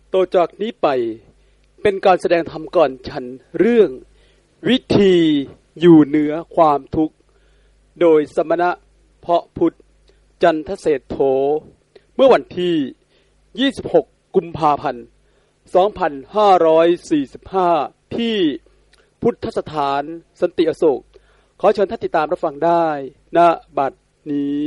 ต่อจากนี้ไปเป็นการแสดงธรรมก่อนฉันเรื่องวิธีอยู่เหนือความทุกข์โดยสมณะเพาะพุทธจันทเศรษโธเมื่อวันที่26กุมภาพันธ์2545ที่พุทธสถานสันติอโศกขอเชิญท่านติดตามรับฟังได้ณบัดนี้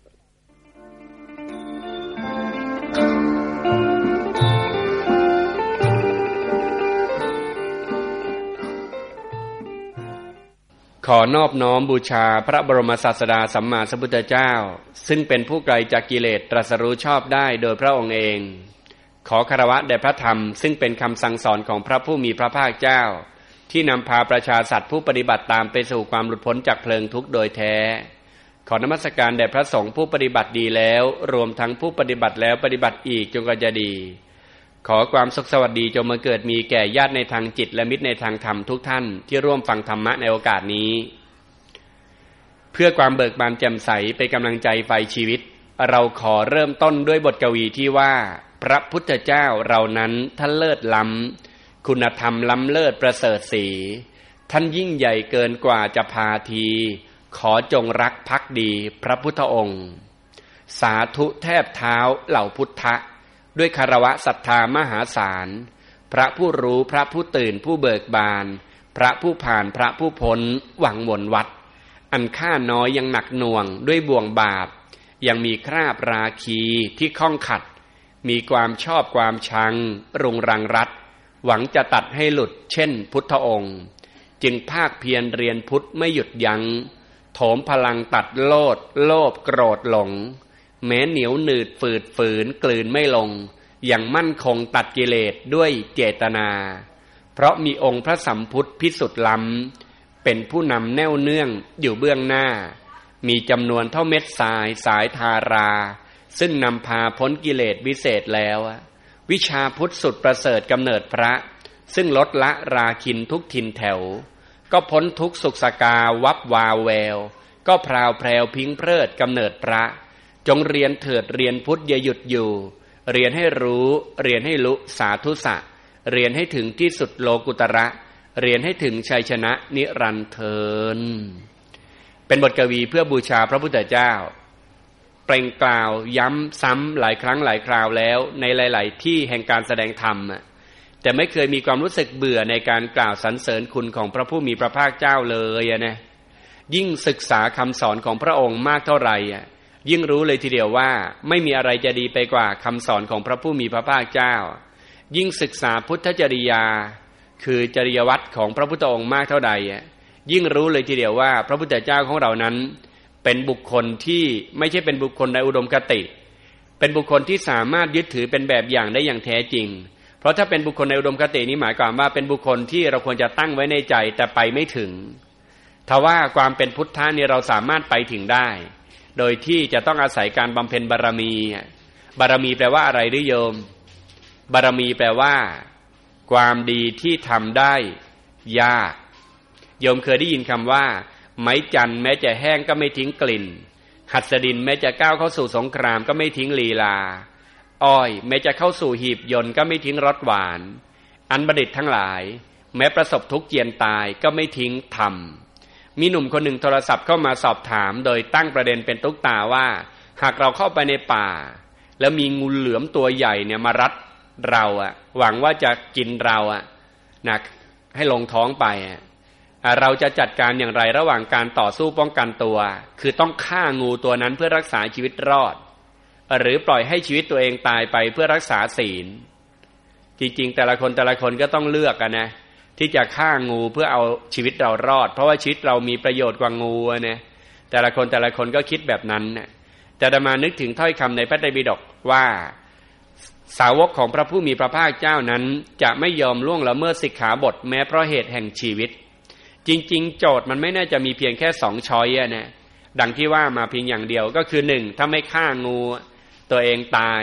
ขอนอบน้อมบูชาพระบรมศาสดาสัมมาสัมพุทธเจ้าซึ่งเป็นผู้ไกลจากกิเลสตรัสรู้ชอบได้โดยพระองค์เองขอคารวะแด่พระธรรมซึ่งเป็นคำสั่งสอนของพระผู้มีพระภาคเจ้าที่นำพาประชาสัตว์ผู้ปฏิบัติตามไปสู่ความหลุดพ้นจากเพลิงทุกข์โดยแท้ขอนมัสการแด่พระสงฆ์ผู้ปฏิบัติดีแล้วรวมทั้งผู้ปฏิบัติแล้วปฏิบัติอีกจงกระจะดีขอความสุขสวัสดีจงมาเกิดมีแก่ญาติในทางจิตและมิตรในทางธรรมทุกท่านที่ร่วมฟังธรรมะในโอกาสนี้เพื่อความเบิกบานแจ่มใสเป็นกำลังใจไฟชีวิตเราขอเริ่มต้นด้วยบทกวีที่ว่าพระพุทธเจ้าเรานั้นท่านเลิศล้ำคุณธรรมล้ำเลิศประเสริฐศรีท่านยิ่งใหญ่เกินกว่าจะพาทีขอจงรักภักดีพระพุทธองค์สาธุแทบเท้าเหล่าพุทธะด้วยคารวะศรัทธามหาศาลพระผู้รู้พระผู้ตื่นผู้เบิกบานพระผู้ผ่านพระผู้พ้นหวังวนวัดอันค่าน้อยยังหนักหน่วงด้วยบ่วงบาปยังมีคราบราคีที่ข้องขัดมีความชอบความชังรุงรังรัดหวังจะตัดให้หลุดเช่นพุทธองค์จึงภาคเพียรเรียนพุทธไม่หยุดยัง้งโถมพลังตัดโลภโกรธหลงแม้เหนียวหนืดฝืดฝืนกลืนไม่ลงอย่างมั่นคงตัดกิเลสด้วยเจตนาเพราะมีองค์พระสัมพุทธพิสุทธิ์ล้ำเป็นผู้นำแน่วเนื่องอยู่เบื้องหน้ามีจำนวนเท่าเม็ดทรายสายทาราซึ่งนำพาพ้นกิเลสวิเศษแล้ววิชาพุทธสุดประเสริฐกำเนิดพระซึ่งลดละราคินทุกถิ่นแถวก็พ้นทุกสุขสกาวับวาวแววก็พราวแพรวพิงเพลิดกำเนิดพระจงเรียนเถิดเรียนพุทธอย่าหยุดอยู่เรียนให้รู้เรียนให้ลุสาธุสะเรียนให้ถึงที่สุดโลกุตระเรียนให้ถึงชัยชนะนิรันดร์เทินเป็นบทกวีเพื่อบูชาพระพุทธเจ้าเปล่งกล่าวย้ำซ้ำหลายครั้งหลายคราวแล้วในหลายๆที่แห่งการแสดงธรรมแต่ไม่เคยมีความรู้สึกเบื่อในการกล่าวสรรเสริญคุณของพระผู้มีพระภาคเจ้าเลยนะยิ่งศึกษาคำสอนของพระองค์มากเท่าไหร่ยิ่งรู้เลยทีเดียวว่าไม่มีอะไรจะดีไปกว่าคำสอนของพระผู้มีพระภาคเจ้ายิ่งศึกษาพุทธจริยาคือจริยวัตรของพระพุทธองค์มากเท่าใดยิ่งรู้เลยทีเดียวว่าพระพุทธเจ้าของเรานั้นเป็นบุคคลที่ไม่ใช่เป็นบุคคลในอุดมคติเป็นบุคคลที่สามารถยึดถือเป็นแบบอย่างได้อย่างแท้จริงเพราะถ้าเป็นบุคคลในอุดมคตินี้หมายความว่าเป็นบุคคลที่เราควรจะตั้งไว้ในใจแต่ไปไม่ถึงทว่าความเป็นพุทธะนี่เราสามารถไปถึงได้โดยที่จะต้องอาศัยการบำเพ็ญบารมีบารมีแปลว่าอะไรหรือโยมบารมีแปลว่าความดีที่ทำได้ยากโยมเคยได้ยินคำว่าไม้จันทร์แม้จะแห้งก็ไม่ทิ้งกลิ่นหัสดินแม้จะก้าวเข้าสู่สงครามก็ไม่ทิ้งลีลาอ้อยแม้จะเข้าสู่หีบยนต์ก็ไม่ทิ้งรสหวานอันบัณฑิตทั้งหลายแม้ประสบทุกข์เจียนตายก็ไม่ทิ้งธรรมมีหนุ่มคนหนึ่งโทรศัพท์เข้ามาสอบถามโดยตั้งประเด็นเป็นตุ๊กตาว่าหากเราเข้าไปในป่าแล้วมีงูเหลือมตัวใหญ่เนี่ยมารัดเราหวังว่าจะกินเรานะให้ลงท้องไปเราจะจัดการอย่างไรระหว่างการต่อสู้ป้องกันตัวคือต้องฆ่างูตัวนั้นเพื่อรักษาชีวิตรอดหรือปล่อยให้ชีวิตตัวเองตายไปเพื่อรักษาศีลจริงๆแต่ละคนก็ต้องเลือกนะที่จะฆ่างูเพื่อเอาชีวิตเรารอดเพราะว่าชีวิตเรามีประโยชน์กว่างูนะแต่ละคนก็คิดแบบนั้นนะแต่อาตมานึกถึงถ้อยคำในพระไตรปิฎกว่าสาวกของพระผู้มีพระภาคเจ้านั้นจะไม่ยอมล่วงละเมิดสิกขาบทแม้เพราะเหตุแห่งชีวิตจริงๆโจทย์มันไม่น่าจะมีเพียงแค่2ช้อยนะดังที่ว่ามาเพียงอย่างเดียวก็คือ1ถ้าไม่ฆ่างูตัวเองตาย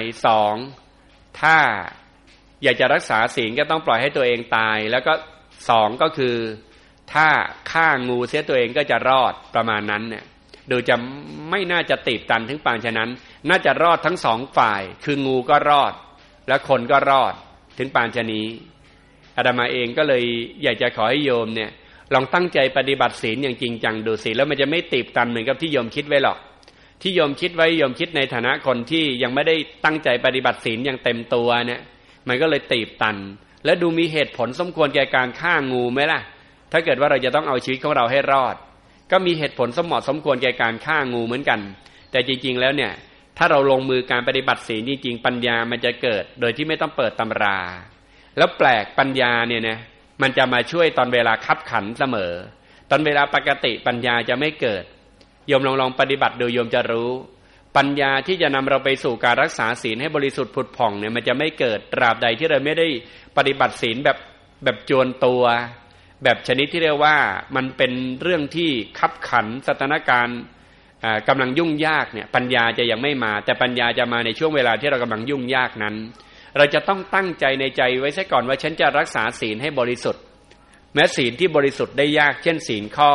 2ถ้าอยากจะรักษาศีลก็ต้องปล่อยให้ตัวเองตายแล้วก็2ก็คือถ้าฆ่างูเสียตัวเองก็จะรอดประมาณนั้นเนี่ยดูจะไม่น่าจะตีบตันถึงปานฉะนั้นน่าจะรอดทั้ง2ฝ่ายคืองูก็รอดและคนก็รอดถึงปานชนี้อาตมาเองก็เลยอยากจะขอให้โยมเนี่ยลองตั้งใจปฏิบัติศีลอย่างจริงจังดูสิแล้วมันจะไม่ตีบตันเหมือนกับที่โยมคิดไว้หรอกที่โยมคิดไว้โยมคิดในฐานะคนที่ยังไม่ได้ตั้งใจปฏิบัติศีลอย่างเต็มตัวเนี่ยมันก็เลยตีบตันแล้วดูมีเหตุผลสมควรแก่การฆ่างูไหมล่ะถ้าเกิดว่าเราจะต้องเอาชีวิตของเราให้รอดก็มีเหตุผลสมควรแก่การฆ่างูเหมือนกันแต่จริงๆแล้วเนี่ยถ้าเราลงมือการปฏิบัติศีลจริงๆปัญญามันจะเกิดโดยที่ไม่ต้องเปิดตำราแล้วแปลกปัญญาเนี่ยนะมันจะมาช่วยตอนเวลาคับขันเสมอตอนเวลาปกติปัญญาจะไม่เกิดโยมลองปฏิบัติดูโยมจะรู้ปัญญาที่จะนำเราไปสู่การรักษาศีลให้บริสุทธิ์ผุดผ่องเนี่ยมันจะไม่เกิดตราบใดที่เราไม่ได้ปฏิบัติศีลแบบจวนตัวแบบชนิดที่เรียกว่ามันเป็นเรื่องที่คับขันสถานการณ์กำลังยุ่งยากเนี่ยปัญญาจะยังไม่มาแต่ปัญญาจะมาในช่วงเวลาที่เรากำลังยุ่งยากนั้นเราจะต้องตั้งใจในใจไว้ซะก่อนว่าฉันจะรักษาศีลให้บริสุทธิ์แม้ศีลที่บริสุทธิ์ได้ยากเช่นศีลข้อ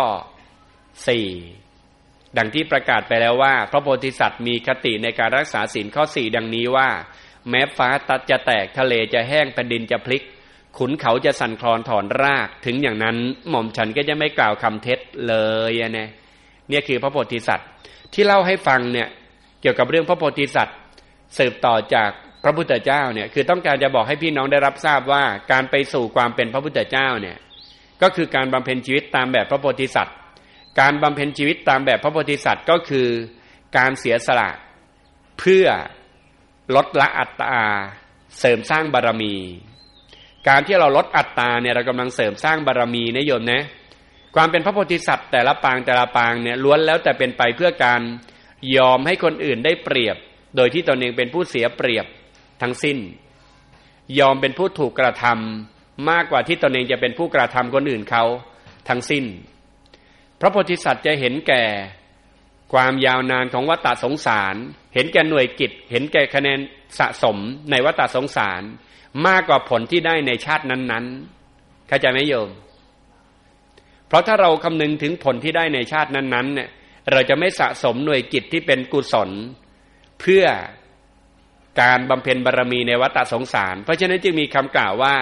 4ดังที่ประกาศไปแล้วว่าพระโพธิสัตว์มีคติในการรักษาศีลข้อ4ดังนี้ว่าแม้ฟ้าจะแตกทะเลจะแห้งแผ่นดินจะพลิกขุนเขาจะสั่นคลอนถอนรากถึงอย่างนั้นหม่อมฉันก็จะไม่กล่าวคำเท็จเลยเนี่ยคือพระโพธิสัตว์ที่เล่าให้ฟังเนี่ยเกี่ยวกับเรื่องพระโพธิสัตว์สืบต่อจากพระพุทธเจ้าเนี่ยคือต้องการจะบอกให้พี่น้องได้รับทราบว่าการไปสู่ความเป็นพระพุทธเจ้าเนี่ยก็คือการบำเพ็ญชีวิตตามแบบพระโพธิสัตว์การบำเพ็ญชีวิตตามแบบพระโพธิสัตว์ก็คือการเสียสละเพื่อลดละอัตตาเสริมสร้างบารมีการที่เราลดอัตตาเนี่ยเรากำลังเสริมสร้างบารมีนะโยมนะความเป็นพระโพธิสัตว์แต่ละปางเนี่ยล้วนแล้วแต่เป็นไปเพื่อการยอมให้คนอื่นได้เปรียบโดยที่ตนเองเป็นผู้เสียเปรียบทั้งสิ้นยอมเป็นผู้ถูกกระทำมากกว่าที่ตนเองจะเป็นผู้กระทำคนอื่นเขาทั้งสิ้นพระโพธิสัตว์จะเห็นแก่ความยาวนานของวัฏสงสารเห็นแก่หน่วยกิจเห็นแก่คะแนนสะสมในวัฏสงสารมากกว่าผลที่ได้ในชาตินั้นๆเข้าใจไหมโยมเพราะถ้าเราคำนึงถึงผลที่ได้ในชาตินั้นๆเนี่ยเราจะไม่สะสมหน่วยกิจที่เป็นกุศลเพื่อการบำเพ็ญบารมีในวัฏสงสารเพราะฉะนั้นจึงมีคำกล่าวว่า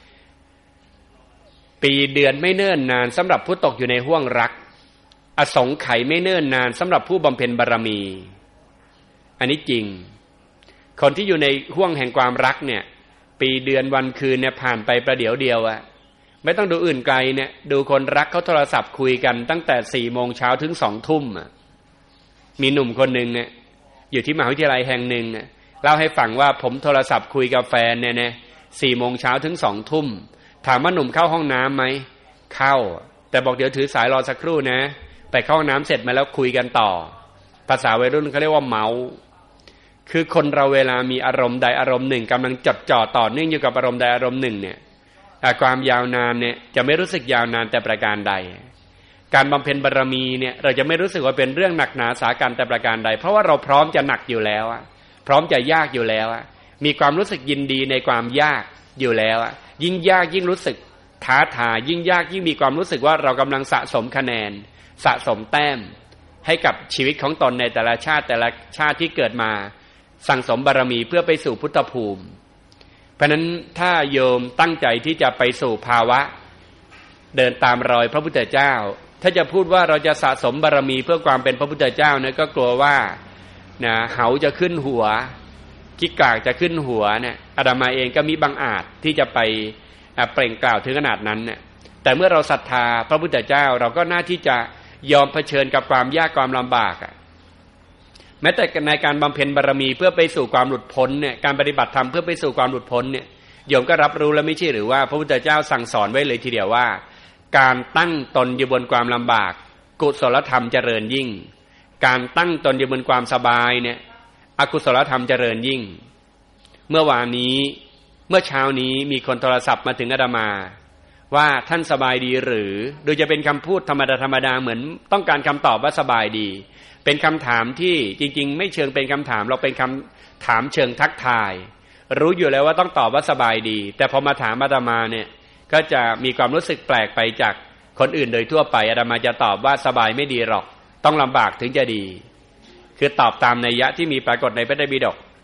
ปีเดือนไม่เนิ่นนานสำหรับผู้ตกอยู่ในห้วงรักอสงไขยไม่เนิ่นนานสำหรับผู้บำเพ็ญบารมีอันนี้จริงคนที่อยู่ในห้วงแห่งความรักเนี่ยปีเดือนวันคืนเนี่ยผ่านไปประเดี๋ยวเดียวอะไม่ต้องดูอื่นไกลเนี่ยดูคนรักเขาโทรศัพท์คุยกันตั้งแต่ 4 โมงเช้าถึง 2 ทุ่มอ่ะมีหนุ่มคนนึงเนี่ยอยู่ที่มหาวิทยาลัยแห่งหนึ่งเล่าให้ฟังว่าผมโทรศัพท์คุยกับแฟนเนี่ย4 โมงเช้าถึง 2 ทุ่มถามว่าหนุ่มเข้าห้องน้ำไหมเข้าแต่บอกเดี๋ยวถือสายรอสักครู่นะไปเข้าห้องน้ำเสร็จมาแล้วคุยกันต่อภาษาวัยรุ่นเขาเรียกว่าเมาคือคนเราเวลามีอารมณ์ใดอารมณ์หนึ่งกำลังจดจ่อต่อเนื่องอยู่กับอารมณ์ใดอารมณ์หนึ่งเนี่ยความยาวนานเนี่ยจะไม่รู้สึกยาวนานแต่ประการใดการบำเพ็ญบารมีเนี่ยเราจะไม่รู้สึกว่าเป็นเรื่องหนักหนาสาหัสแต่ประการใดเพราะว่าเราพร้อมจะหนักอยู่แล้วพร้อมจะยากอยู่แล้วมีความรู้สึกยินดีในความยากอยู่แล้วยิ่งยากยิ่งรู้สึกท้าทายยิ่งยากยิ่งมีความรู้สึกว่าเรากำลังสะสมคะแนนสะสมแต้มให้กับชีวิตของตนในแต่ละชาติที่เกิดมาสั่งสมบารมีเพื่อไปสู่พุทธภูมิเพราะนั้นถ้าโยมตั้งใจที่จะไปสู่ภาวะเดินตามรอยพระพุทธเจ้าถ้าจะพูดว่าเราจะสะสมบารมีเพื่อความเป็นพระพุทธเจ้าเนี่ยก็กลัวว่าเหาจะขึ้นหัวกิ๊กกากจะขึ้นหัวเนี่ยอาตมาเองก็มีบางอาจที่จะไปเปล่งกล่าวถึงขนาดนั้นเนี่ยแต่เมื่อเราศรัทธาพระพุทธเจ้าเราก็น่าที่จะยอมเผชิญกับความยากความลำบากแม้แต่ในการบำเพ็ญบารมีเพื่อไปสู่ความหลุดพ้นเนี่ยการปฏิบัติธรรมเพื่อไปสู่ความหลุดพ้นเนี่ยโยมก็รับรู้แล้วไม่ใช่หรือว่าพระพุทธเจ้าสั่งสอนไว้เลยทีเดียวว่าการตั้งตนอยู่บนความลำบากกุศลธรรมเจริญยิ่งการตั้งตนอยู่บนความสบายเนี่ยอกุศลธรรมเจริญยิ่งเมื่อเช้านี้มีคนโทรศัพท์มาถึงอาตมาว่าท่านสบายดีหรือโดยจะเป็นคำพูดธรรมดาเหมือนต้องการคำตอบว่าสบายดีเป็นคำถามที่จริงๆไม่เชิงเป็นคำถามเราเป็นคำถามเชิงทักทายรู้อยู่แล้วว่าต้องตอบว่าสบายดีแต่พอมาถามอาตมาเนี่ยก็จะมีความรู้สึกแปลกไปจากคนอื่นโดยทั่วไปอาตมาจะตอบว่าสบายไม่ดีหรอกต้องลำบากถึงจะดีคือตอบตามนัยยะที่มีปรากฏในพระไตรปิฎก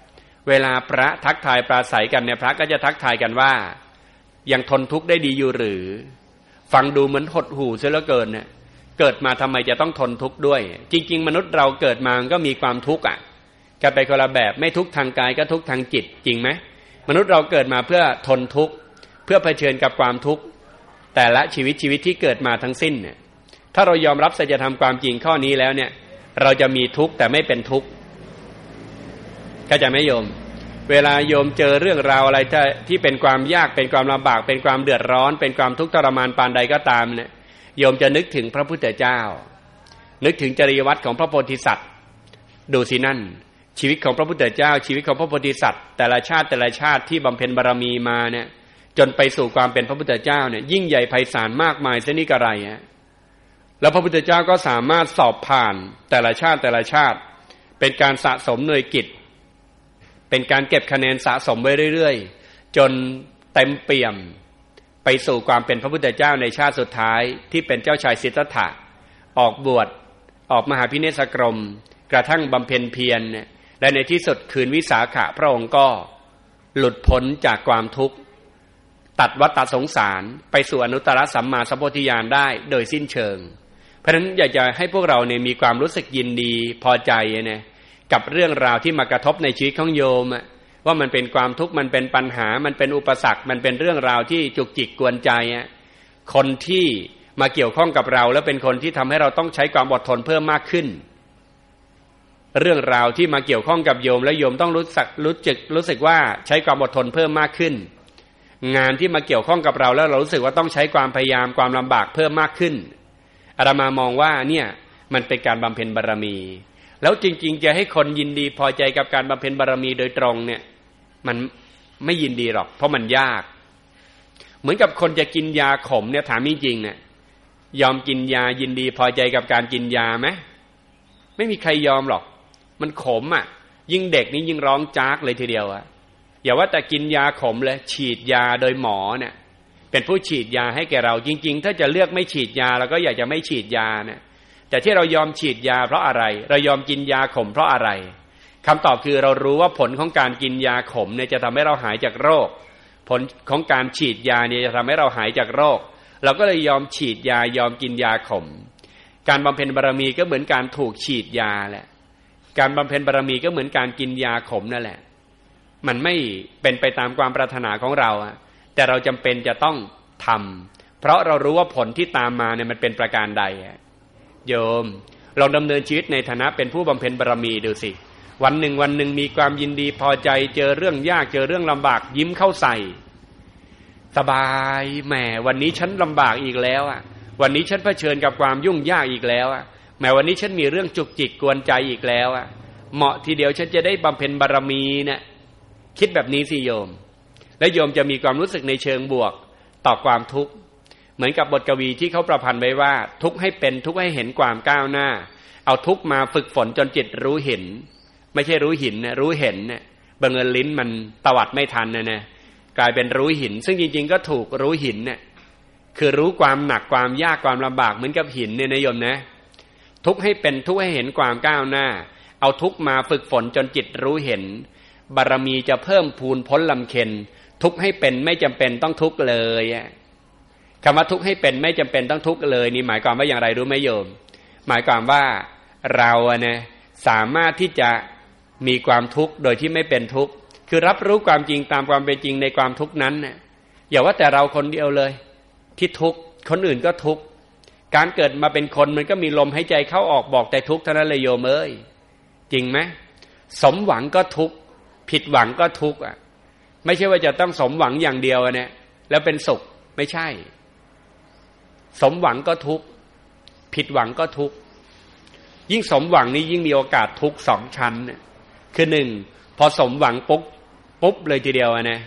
เวลาพระทักทายปราศัยกันเนี่ยพระก็จะทักทายกันว่ายังทนทุกข์ได้ดีอยู่หรือฟังดูเหมือนหดหู่เสียเหลือเกินเนี่ยเกิดมาทำไมจะต้องทนทุกข์ด้วยจริงๆมนุษย์เราเกิดมาก็มีความทุกข์กันไปคนละแบบไม่ทุกข์ทางกายก็ทุกข์ทางจิตจริงไหมมนุษย์เราเกิดมาเพื่อทนทุกข์เพื่อเผชิญกับความทุกข์แต่ละชีวิตที่เกิดมาทั้งสิ้นเนี่ยถ้าเรายอมรับสัจธรรมความจริงข้อนี้แล้วเนี่ยเราจะมีทุกข์แต่ไม่เป็นทุกข์เข้าใจไหมโยมเวลาโยมเจอเรื่องราวอะไรที่เป็นความยากเป็นความลำบากเป็นความเดือดร้อนเป็นความทุกข์ทรมานปานใดก็ตามเนี่ยโยมจะนึกถึงพระพุทธเจ้านึกถึงจริยวัตรของพระโพธิสัตว์ดูสินั่นชีวิตของพระพุทธเจ้าชีวิตของพระโพธิสัตว์แต่ละชาติที่บำเพ็ญบารมีมาเนี่ยจนไปสู่ความเป็นพระพุทธเจ้าเนี่ยยิ่งใหญ่ไพศาลมากมายเสียนี่กระไรฮะแล้วพระพุทธเจ้าก็สามารถสอบผ่านแต่ละชาติเป็นการสะสมหน่วยกิจเป็นการเก็บคะแนนสะสมไว้เรื่อยๆจนเต็มเปี่ยมไปสู่ความเป็นพระพุทธเจ้าในชาติสุดท้ายที่เป็นเจ้าชายสิทธัตถะออกบวชออกมหาพิเนศกรมกระทั่งบำเพ็ญเพียรและในที่สุดคืนวิสาขะพระองค์ก็หลุดพ้นจากความทุกข์ตัดวัฏสงสารไปสู่อนุตตรสัมมาสัมโพธิญาณได้โดยสิ้นเชิงเพราะฉะนั้นอยากจะให้พวกเราเนี่ยมีความรู้สึกยินดีพอใจเนี่ยกับเรื่องราวที่มากระทบในชีวิตของโยมว่ามันเป็นความทุกข์มันเป็นปัญหามันเป็นอุปสรรคมันเป็นเรื่องราวที่จุกจิกกวนใจคนที่มาเกี่ยวข้องกับเราแล้วเป็นคนที่ทำให้เราต้องใช้ความอดทนเพิ่มมากขึ้นเรื่องราวที่มาเกี่ยวข้องกับโยมและโยมต้องรู้สึกว่าใช้ความอดทนเพิ่มมากขึ้นงานที่มาเกี่ยวข้องกับเราแล้วเรารู้สึกว่าต้องใช้ความพยายามความลำบากเพิ่มมากขึ้นอาตมามองว่าเนี่ยมันเป็นการบำเพ็ญบารมีแล้วจริงๆจะให้คนยินดีพอใจกับการบำเพ็ญบารมีโดยตรงเนี่ยมันไม่ยินดีหรอกเพราะมันยากเหมือนกับคนจะกินยาขมเนี่ยถามจริงๆเนี่ยยอมกินยายินดีพอใจกับการกินยาไหมไม่มีใครยอมหรอกมันขมยิ่งเด็กนี่ยิ่งร้องจากเลยทีเดียวอย่าว่าแต่กินยาขมเลยฉีดยาโดยหมอเนี่ยเป็นผู้ฉีดยาให้แก่เราจริงๆถ้าจะเลือกไม่ฉีดยาเราก็อยากจะไม่ฉีดยาเนี่ยแต่ที่เรายอมฉีดยาเพราะอะไรเรายอมกินยาขมเพราะอะไรคำตอบคือเรารู้ว่าผลของการกินยาขมเนี่ยจะทำให้เราหายจากโรคผลของการฉีดยาเนี่ยจะทำให้เราหายจากโรคเราก็เลยยอมฉีดยายอมกินยาขมการบำเพ็ญบารมีก็เหมือนการถูกฉีดยาแหละการบำเพ็ญบารมีก็เหมือนการกินยาขมนั่นแหละมันไม่เป็นไปตามความปรารถนาของเราแต่เราจำเป็นจะต้องทำเพราะเรารู้ว่าผลที่ตามมาเนี่ยมันเป็นประการใดโยมลองดำเนินชีวิตในฐานะเป็นผู้บำเพ็ญบารมีดูสิวันหนึ่งมีความยินดีพอใจเจอเรื่องยากเจอเรื่องลำบากยิ้มเข้าใส่สบายแหมวันนี้ฉันลำบากอีกแล้ววันนี้ฉันเผชิญกับความยุ่งยากอีกแล้วแหมวันนี้ฉันมีเรื่องจุกจิกกวนใจอีกแล้วเหมาะทีเดียวฉันจะได้บำเพ็ญบารมีเนี่ยคิดแบบนี้สิโยมและโยมจะมีความรู้สึกในเชิงบวกต่อความทุกข์เหมือนกับบทกวีที่เขาประพันธ์ไว้ว่าทุกข์ให้เป็นทุกข์ให้เห็นความก้าวหน้าเอาทุกข์มาฝึกฝนจนจิตรู้เห็นไม่ใช่รู้หินนะรู้เห็นเนี่ยบังเอิญลิ้นมันตวัดไม่ทันนะกลายเป็นรู้หินซึ่งจริงๆก็ถูกรู้หินเนี่ยคือรู้ความหนักความยากความลำบากเหมือนกับหินเนี่ยนะโยมนะทุกข์ให้เป็นทุกข์ให้เห็นความก้าวหน้าเอาทุกข์มาฝึกฝนจนจิตรู้เห็นบารมีจะเพิ่มพูนพ้นลำเค็ญทุกข์ให้เป็นไม่จำเป็นต้องทุกข์เลยคำว่าทุกข์ให้เป็นไม่จำเป็นต้องทุกข์เลยนี่หมายความว่าอย่างไรรู้ไหมโยมหมายความว่าเราเนี่ยสามารถที่จะมีความทุกข์โดยที่ไม่เป็นทุกข์คือรับรู้ความจริงตามความเป็นจริงในความทุกข์นั้นอย่าว่าแต่เราคนเดียวเลยที่ทุกข์คนอื่นก็ทุกข์การเกิดมาเป็นคนมันก็มีลมหายใจเข้าออกบอกแต่ทุกข์เท่านั้นเลยโยมเอ้ยจริงไหมสมหวังก็ทุกข์ผิดหวังก็ทุกข์ไม่ใช่ว่าจะต้องสมหวังอย่างเดียวเนี่ยแล้วเป็นสุขไม่ใช่สมหวังก็ทุกข์ผิดหวังก็ทุกข์ยิ่งสมหวังนี้ยิ่งมีโอกาสทุกข์สองชั้นคือหนึ่งพอสมหวังปุ๊บเลยทีเดียวนะ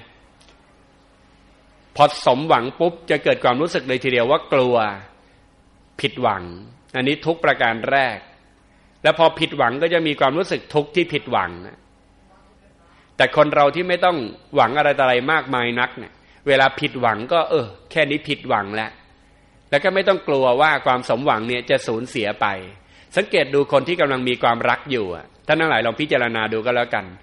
พอสมหวังปุ๊บจะเกิดความรู้สึกเลยทีเดียวว่ากลัวผิดหวังอันนี้ทุกข์ประการแรกแล้วพอผิดหวังก็จะมีความรู้สึกทุกข์ที่ผิดหวังแต่คนเราที่ไม่ต้องหวังอะไรมากมายนักเนี่ยเวลาผิดหวังก็แค่นี้ผิดหวังแล้วก็ไม่ต้องกลัวว่าความสมหวังเนี่ยจะสูญเสียไปสังเกตดูคนที่กำลังมีความรักอยู่ท่านทั้งหลายลองพิจารณาดูก็แล้วกัน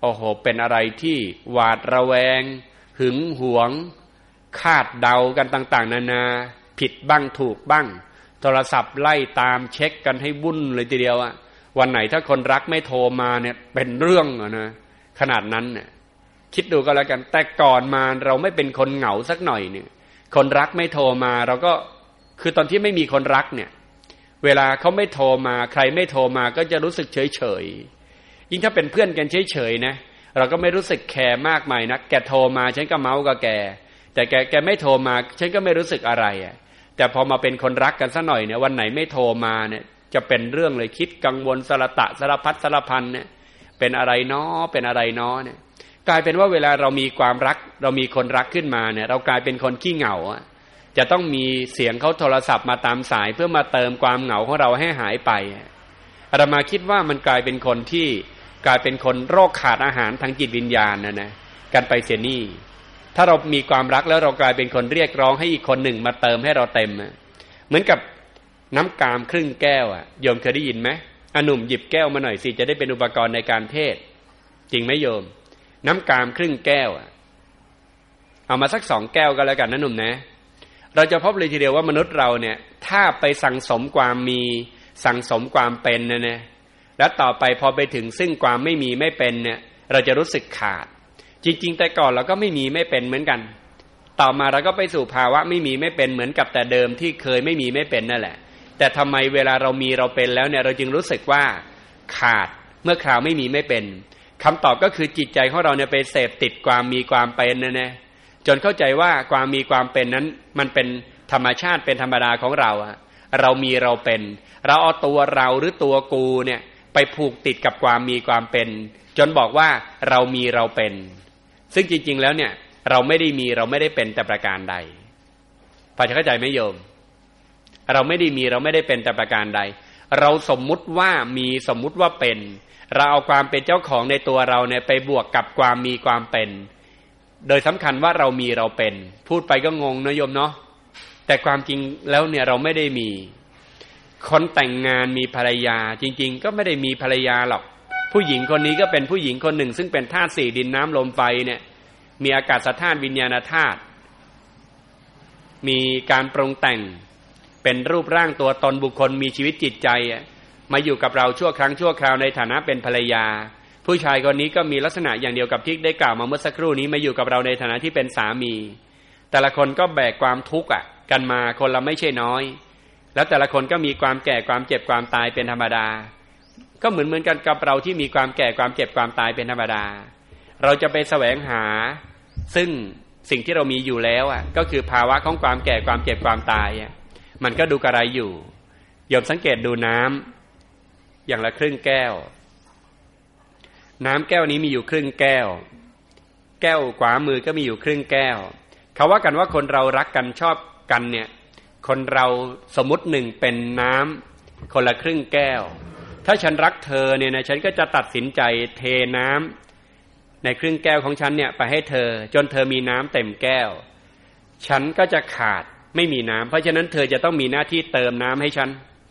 โอ้โหเป็นอะไรที่หวาดระแวงหึงหวงคาดเดากันต่างๆนานาผิดบ้างถูกบ้างโทรศัพท์ไล่ตามเช็คกันให้วุ่นเลยทีเดียวอะวันไหนถ้าคนรักไม่โทรมาเนี่ยเป็นเรื่องนะขนาดนั้นเนี่ยคิดดูก็แล้วกันแต่ก่อนมาเราไม่เป็นคนเหงาสักหน่อยเนี่ยคนรักไม่โทรมาเราก็คือตอนที่ไม่มีคนรักเนี่ยเวลาเขาไม่โทรมาใครไม่โทรมาก็จะรู้สึกเฉยเฉยยิ่งถ้าเป็นเพื่อนกันเฉยเฉยนะเราก็ไม่รู้สึกแคร์มากมายนะแกโทรมาฉันก็เมาส์กับแกแต่แกไม่โทรมาฉันก็ไม่รู้สึกอะไรอ่ะแต่พอมาเป็นคนรักกันซะหน่อยเนี่ยวันไหนไม่โทรมาเนี่ยจะเป็นเรื่องเลยคิดกังวลสารตะสารพัดสารพันเนี่ยเป็นอะไรน้อเป็นอะไรน้อเนี่ยกลายเป็นว่าเวลาเรามีความรักเรามีคนรักขึ้นมาเนี่ยเรากลายเป็นคนขี้เหงาอ่ะจะต้องมีเสียงเขาโทรศัพท์มาตามสายเพื่อมาเติมความเหงาของเราให้หายไปอาตมาคิดว่ามันกลายเป็นคนที่กลายเป็นคนโรคขาดอาหารทางจิตวิญญาณนะกันไปเสียนี่ถ้าเรามีความรักแล้วเรากลายเป็นคนเรียกร้องให้อีกคนหนึ่งมาเติมให้เราเต็มเหมือนกับน้ำกามครึ่งแก้วอ่ะโยมเคยได้ยินไหมหนุ่มหยิบแก้วมาหน่อยสิจะได้เป็นอุปกรณ์ในการเทศจริงไหมโยมน้ำกามครึ่งแก้วเอามาสัก2 แก้วก็แล้วกันนะหนุ่มนะเราจะพบเลยทีเดียวว่ามนุษย์เราเนี่ยถ้าไปสั่งสมความมีสั่งสมความเป็นนะแล้วต่อไปพอไปถึงซึ่งความไม่มีไม่เป็นเนี่ยเราจะรู้สึกขาดจริงๆแต่ก่อนเราก็ไม่มีไม่เป็นเหมือนกันต่อมาเราก็ไปสู่ภาวะไม่มีไม่เป็นเหมือนกับแต่เดิมที่เคยไม่มีไม่เป็นนั่นแหละแต่ทำไมเวลาเรามีเราเป็นแล้วเนี่ยเราจึงรู้สึกว่าขาดเมื่อคราวไม่มีไม่เป็นคำตอบก็คือจิตใจของเราเนี่ยไปเสพติดความมีความเป็นนะจนเข้าใจว่าความมีความเป็นนั้นมันเป็นธรรมชาติเป็นธรรมดาของเราเรามีเราเป็นเราเอาตัวเราหรือตัวกูเนี่ยไปผูกติดกับความมีความเป็นจนบอกว่าเรามีเราเป็นซึ่งจริงๆแล้วเนี่ยเราไม่ได้มีเราไม่ได้เป็นแต่ประการใดพอจะเข้าใจไหมโยมเราไม่ได้มีเราไม่ได้เป็นแต่ประการใดเราสมมุติว่ามีสมมุติว่าเป็นเราเอาความเป็นเจ้าของในตัวเราเนี่ยไปบวกกับความมีความเป็นโดยสำคัญว่าเรามีเราเป็นพูดไปก็งงนะโยมเนาะแต่ความจริงแล้วเนี่ยเราไม่ได้มีคนแต่งงานมีภรรยาจริงๆก็ไม่ได้มีภรรยาหรอกผู้หญิงคนนี้ก็เป็นผู้หญิงคนหนึ่งซึ่งเป็นธาตุ4ดินน้ำลมไฟเนี่ยมีอากาศธาตุวิญญาณธาตุมีการปรุงแต่งเป็นรูปร่างตัวตนบุคคลมีชีวิตจิตใจมาอยู่กับเราชั่วครั้งชั่วคราวในฐานะเป็นภรรยาผู้ชายคนนี้ก็มีลักษณะอย่างเดียวกับที่ได้กล่าวมาเมื่อสักครู่นี้มาอยู่กับเราในฐานะที่เป็นสามีแต่ละคนก็แบกความทุกข์กันมาคนละไม่ใช่น้อยแล้วแต่ละคนก็มีความแก่ความเจ็บความตายเป็นธรรมดาก็เหมือนกันกับเราที่มีความแก่ความเจ็บความตายเป็นธรรมดาเราจะไปแสวงหาซึ่งสิ่งที่เรามีอยู่แล้วก็คือภาวะของความแก่ความเจ็บความตายมันก็ดูกระไรอยู่โยมสังเกตดูน้ำอย่างละครึ่งแก้วน้ำแก้วนี้มีอยู่ครึ่งแก้วแก้วขวามือก็มีอยู่ครึ่งแก้วเขาว่ากันว่าคนเรารักกันชอบกันเนี่ยคนเราสมมุติหนึ่งเป็นน้ำคนละครึ่งแก้วถ้าฉันรักเธอเนี่ยนะฉันก็จะตัดสินใจเทน้ำในครึ่งแก้วของฉันเนี่ยไปให้เธอจนเธอมีน้ำเต็มแก้วฉันก็จะขาดไม่มีน้ำเพราะฉะนั้นเธอจะต้องมีหน้าที่เติมน้ำให้ฉัน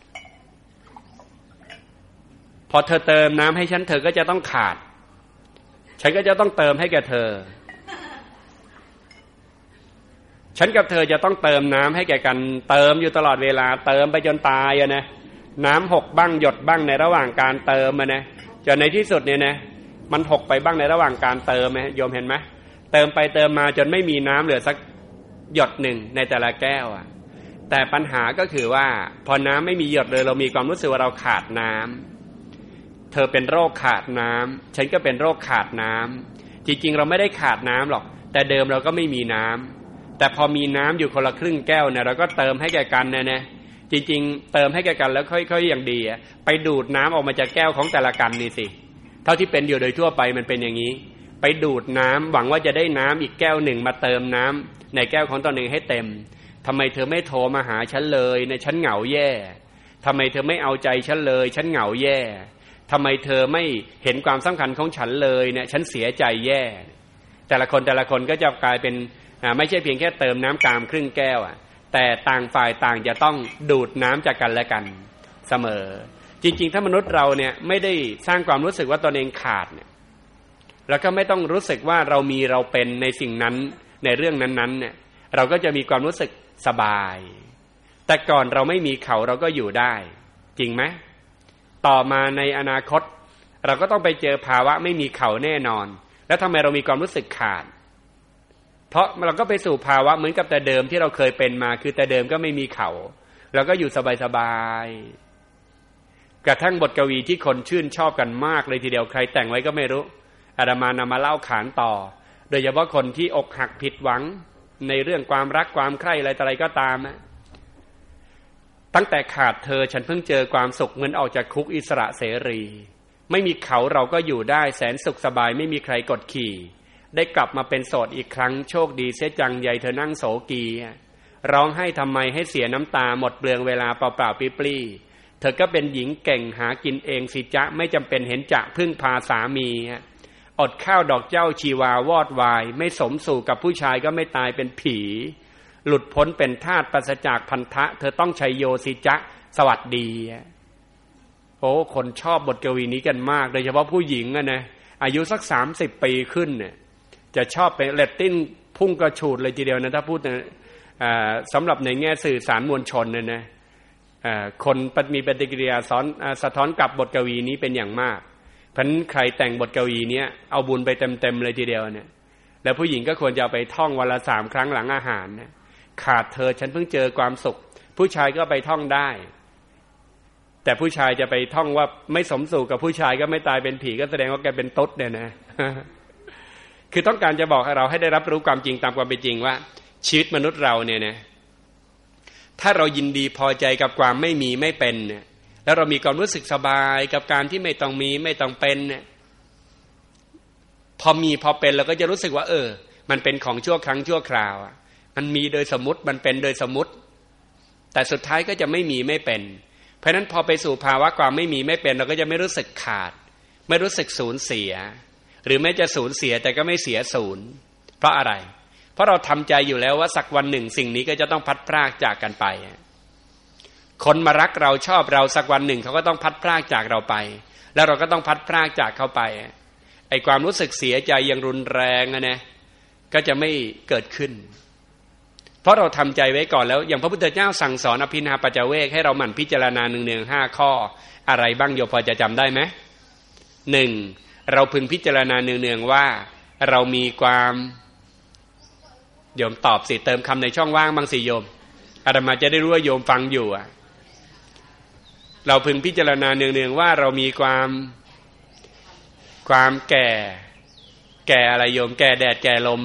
พอเธอเติมน้ำให้ฉันเธอก็จะต้องขาดฉันก็จะต้องเติมให้แก่เธอฉันกับเธอจะต้องเติมน้ำให้แก่กันเติมอยู่ตลอดเวลาเติมไปจนตายนะน้ำหกบ้างหยดบ้างในระหว่างการเติมนะจนในที่สุดเนี่ยนะมันหกไปบ้างในระหว่างการเติมโยมเห็นไหมเติมไปเติมมาจนไม่มีน้ำเหลือสักหยดหนึ่งในแต่ละแก้วแต่ปัญหาก็คือว่าพอน้ำไม่มีหยดเลยเรามีความรู้สึกว่าเราขาดน้ำเธอเป็นโรคขาดน้ำฉันก็เป็นโรคขาดน้ำจริงๆเราไม่ได้ขาดน้ำหรอกแต่เดิมเราก็ไม่มีน้ำแต่พอมีน้ำอยู่คนละครึ่งแก้วเนี่ยเราก็เติมให้แก่กันนะจริงๆเติมให้แก่กันแล้วค่อยๆอย่างดีไปดูดน้ำออกมาจากแก้วของแต่ละกันนี่สิเท่าที่เป็นอยู่โดยทั่วไปมันเป็นอย่างนี้ไปดูดน้ำหวังว่าจะได้น้ำอีกแก้วหนึ่งมาเติมน้ำในแก้วของตนเองให้เต็มทำไมเธอไม่โทรมาหาฉันเลยเนี่ยฉันเหงาแย่ทำไมเธอไม่เอาใจฉันเลยฉันเหงาแย่ทำไมเธอไม่เห็นความสำคัญของฉันเลยเนี่ยฉันเสียใจแย่แต่ละคนก็จะกลายเป็นไม่ใช่เพียงแค่เติมน้ำกามครึ่งแก้วแต่ต่างฝ่ายต่างจะต้องดูดน้ำจากกันและกันเสมอจริงๆถ้ามนุษย์เราเนี่ยไม่ได้สร้างความรู้สึกว่าตนเองขาดเนี่ยแล้วก็ไม่ต้องรู้สึกว่าเรามีเราเป็นในสิ่งนั้นในเรื่องนั้นๆเนี่ยเราก็จะมีความรู้สึกสบายแต่ก่อนเราไม่มีเขาเราก็อยู่ได้จริงไหมต่อมาในอนาคตเราก็ต้องไปเจอภาวะไม่มีเขาแน่นอนแล้วทำไมเรามีความรู้สึกขาดเพราะเราก็ไปสู่ภาวะเหมือนกับแต่เดิมที่เราเคยเป็นมาคือแต่เดิมก็ไม่มีเขาเราก็อยู่สบายๆกระทั่งบทกวีที่คนชื่นชอบกันมากเลยทีเดียวใครแต่งไว้ก็ไม่รู้อาตมานำมาเล่าขานต่อโดยเฉพาะคนที่อกหักผิดหวังในเรื่องความรักความใคร่อะไรต่ออะไรก็ตามนะตั้งแต่ขาดเธอฉันเพิ่งเจอความสุขเหมือนออกจากคุกอิสระเสรีไม่มีเขาเราก็อยู่ได้แสนสุขสบายไม่มีใครกดขี่ได้กลับมาเป็นโสดอีกครั้งโชคดีเสียจังใหญ่เธอนั่งโสกีร้องให้ทำไมให้เสียน้ำตาหมดเปลืองเวลาเปล่าๆปลี้ๆเธอก็เป็นหญิงเก่งหากินเองสิจ๊ะไม่จำเป็นเห็นจะพึ่งพาสามีอดข้าวดอกเจ้าชีวาวอดวายไม่สมสู่กับผู้ชายก็ไม่ตายเป็นผีหลุดพ้นเป็นทาสปราศจากพันธะเธอต้องชัยโยสิจ๊ะสวัสดีโอ้คนชอบบทกวีนี้กันมากโดยเฉพาะผู้หญิงนะอายุสัก30ปีขึ้นเนี่ยจะชอบเป็นเรตติ้งพุ่งกระฉูดเลยทีเดียวนะถ้าพูดสำหรับในแง่สื่อสารมวลชนเนี่ยนะคนมีปฏิกิริยาสะท้อนกับบทกวีนี้เป็นอย่างมากเพราะฉะนั้นใครแต่งบทกวีนี้เอาบุญไปเต็มๆเลยทีเดียวเนี่ยแล้วผู้หญิงก็ควรจะเอาไปท่องวันละ3 ครั้งหลังอาหารนะขาดเธอฉันเพิ่งเจอความสุขผู้ชายก็ไปท่องได้แต่ผู้ชายจะไปท่องว่าไม่สมสู่กับผู้ชายก็ไม่ตายเป็นผีก็แสดงว่าแกเป็นตุ๊ดเนี่ยนะ คือต้องการจะบอกให้เราให้ได้รับรู้ความจริงตามความเป็นจริงว่าชีวิตมนุษย์เราเนี่ยนะถ้าเรายินดีพอใจกับความไม่มีไม่เป็นเนี่ยแล้วเรามีความรู้สึกสบายกับการที่ไม่ต้องมีไม่ต้องเป็นเนี่ยพอมีพอเป็นเราก็จะรู้สึกว่ามันเป็นของชั่วครั้งชั่วคราวมันมีโดยสมมุติมันเป็นโดยสมมุติแต่สุดท้ายก็จะไม่มีไม่เป็นเพราะฉะนั้นพอไปสู่ภาวะความไม่มีไม่เป็นเราก็จะไม่รู้สึกขาดไม่รู้สึกสูญเสียหรือแม้จะสูญเสียแต่ก็ไม่เสียศูนย์เพราะอะไรเพราะเราทำใจอยู่แล้วว่าสักวันหนึ่งสิ่งนี้ก็จะต้องพัดพรากจากกันไปคนมารักเราชอบเราสักวันหนึ่งเขาก็ต้องพัดพรากจากเราไปแล้วเราก็ต้องพัดพรากจากเขาไปไอ้ความรู้สึกเสียใจยังรุนแรงนะก็จะไม่เกิดขึ้นเพราะเราทำใจไว้ก่อนแล้วอย่างพระพุทธเจ้าสั่งสอนอภินาปัจจเวกให้เราหมั่นพิจารณาเนืองๆ5 ข้ออะไรบ้างโยมพอจะจำได้ไหม 1. เราพึงพิจารณาเนืองๆว่าเรามีความโยมตอบสิเติมคำในช่องว่างบางสิโยมอาตมาจะได้รู้ว่าโยมฟังอยู่เราพึงพิจารณาเนืองๆว่าเรามีความแก่อะไรโยมแก่แดดแก่ลม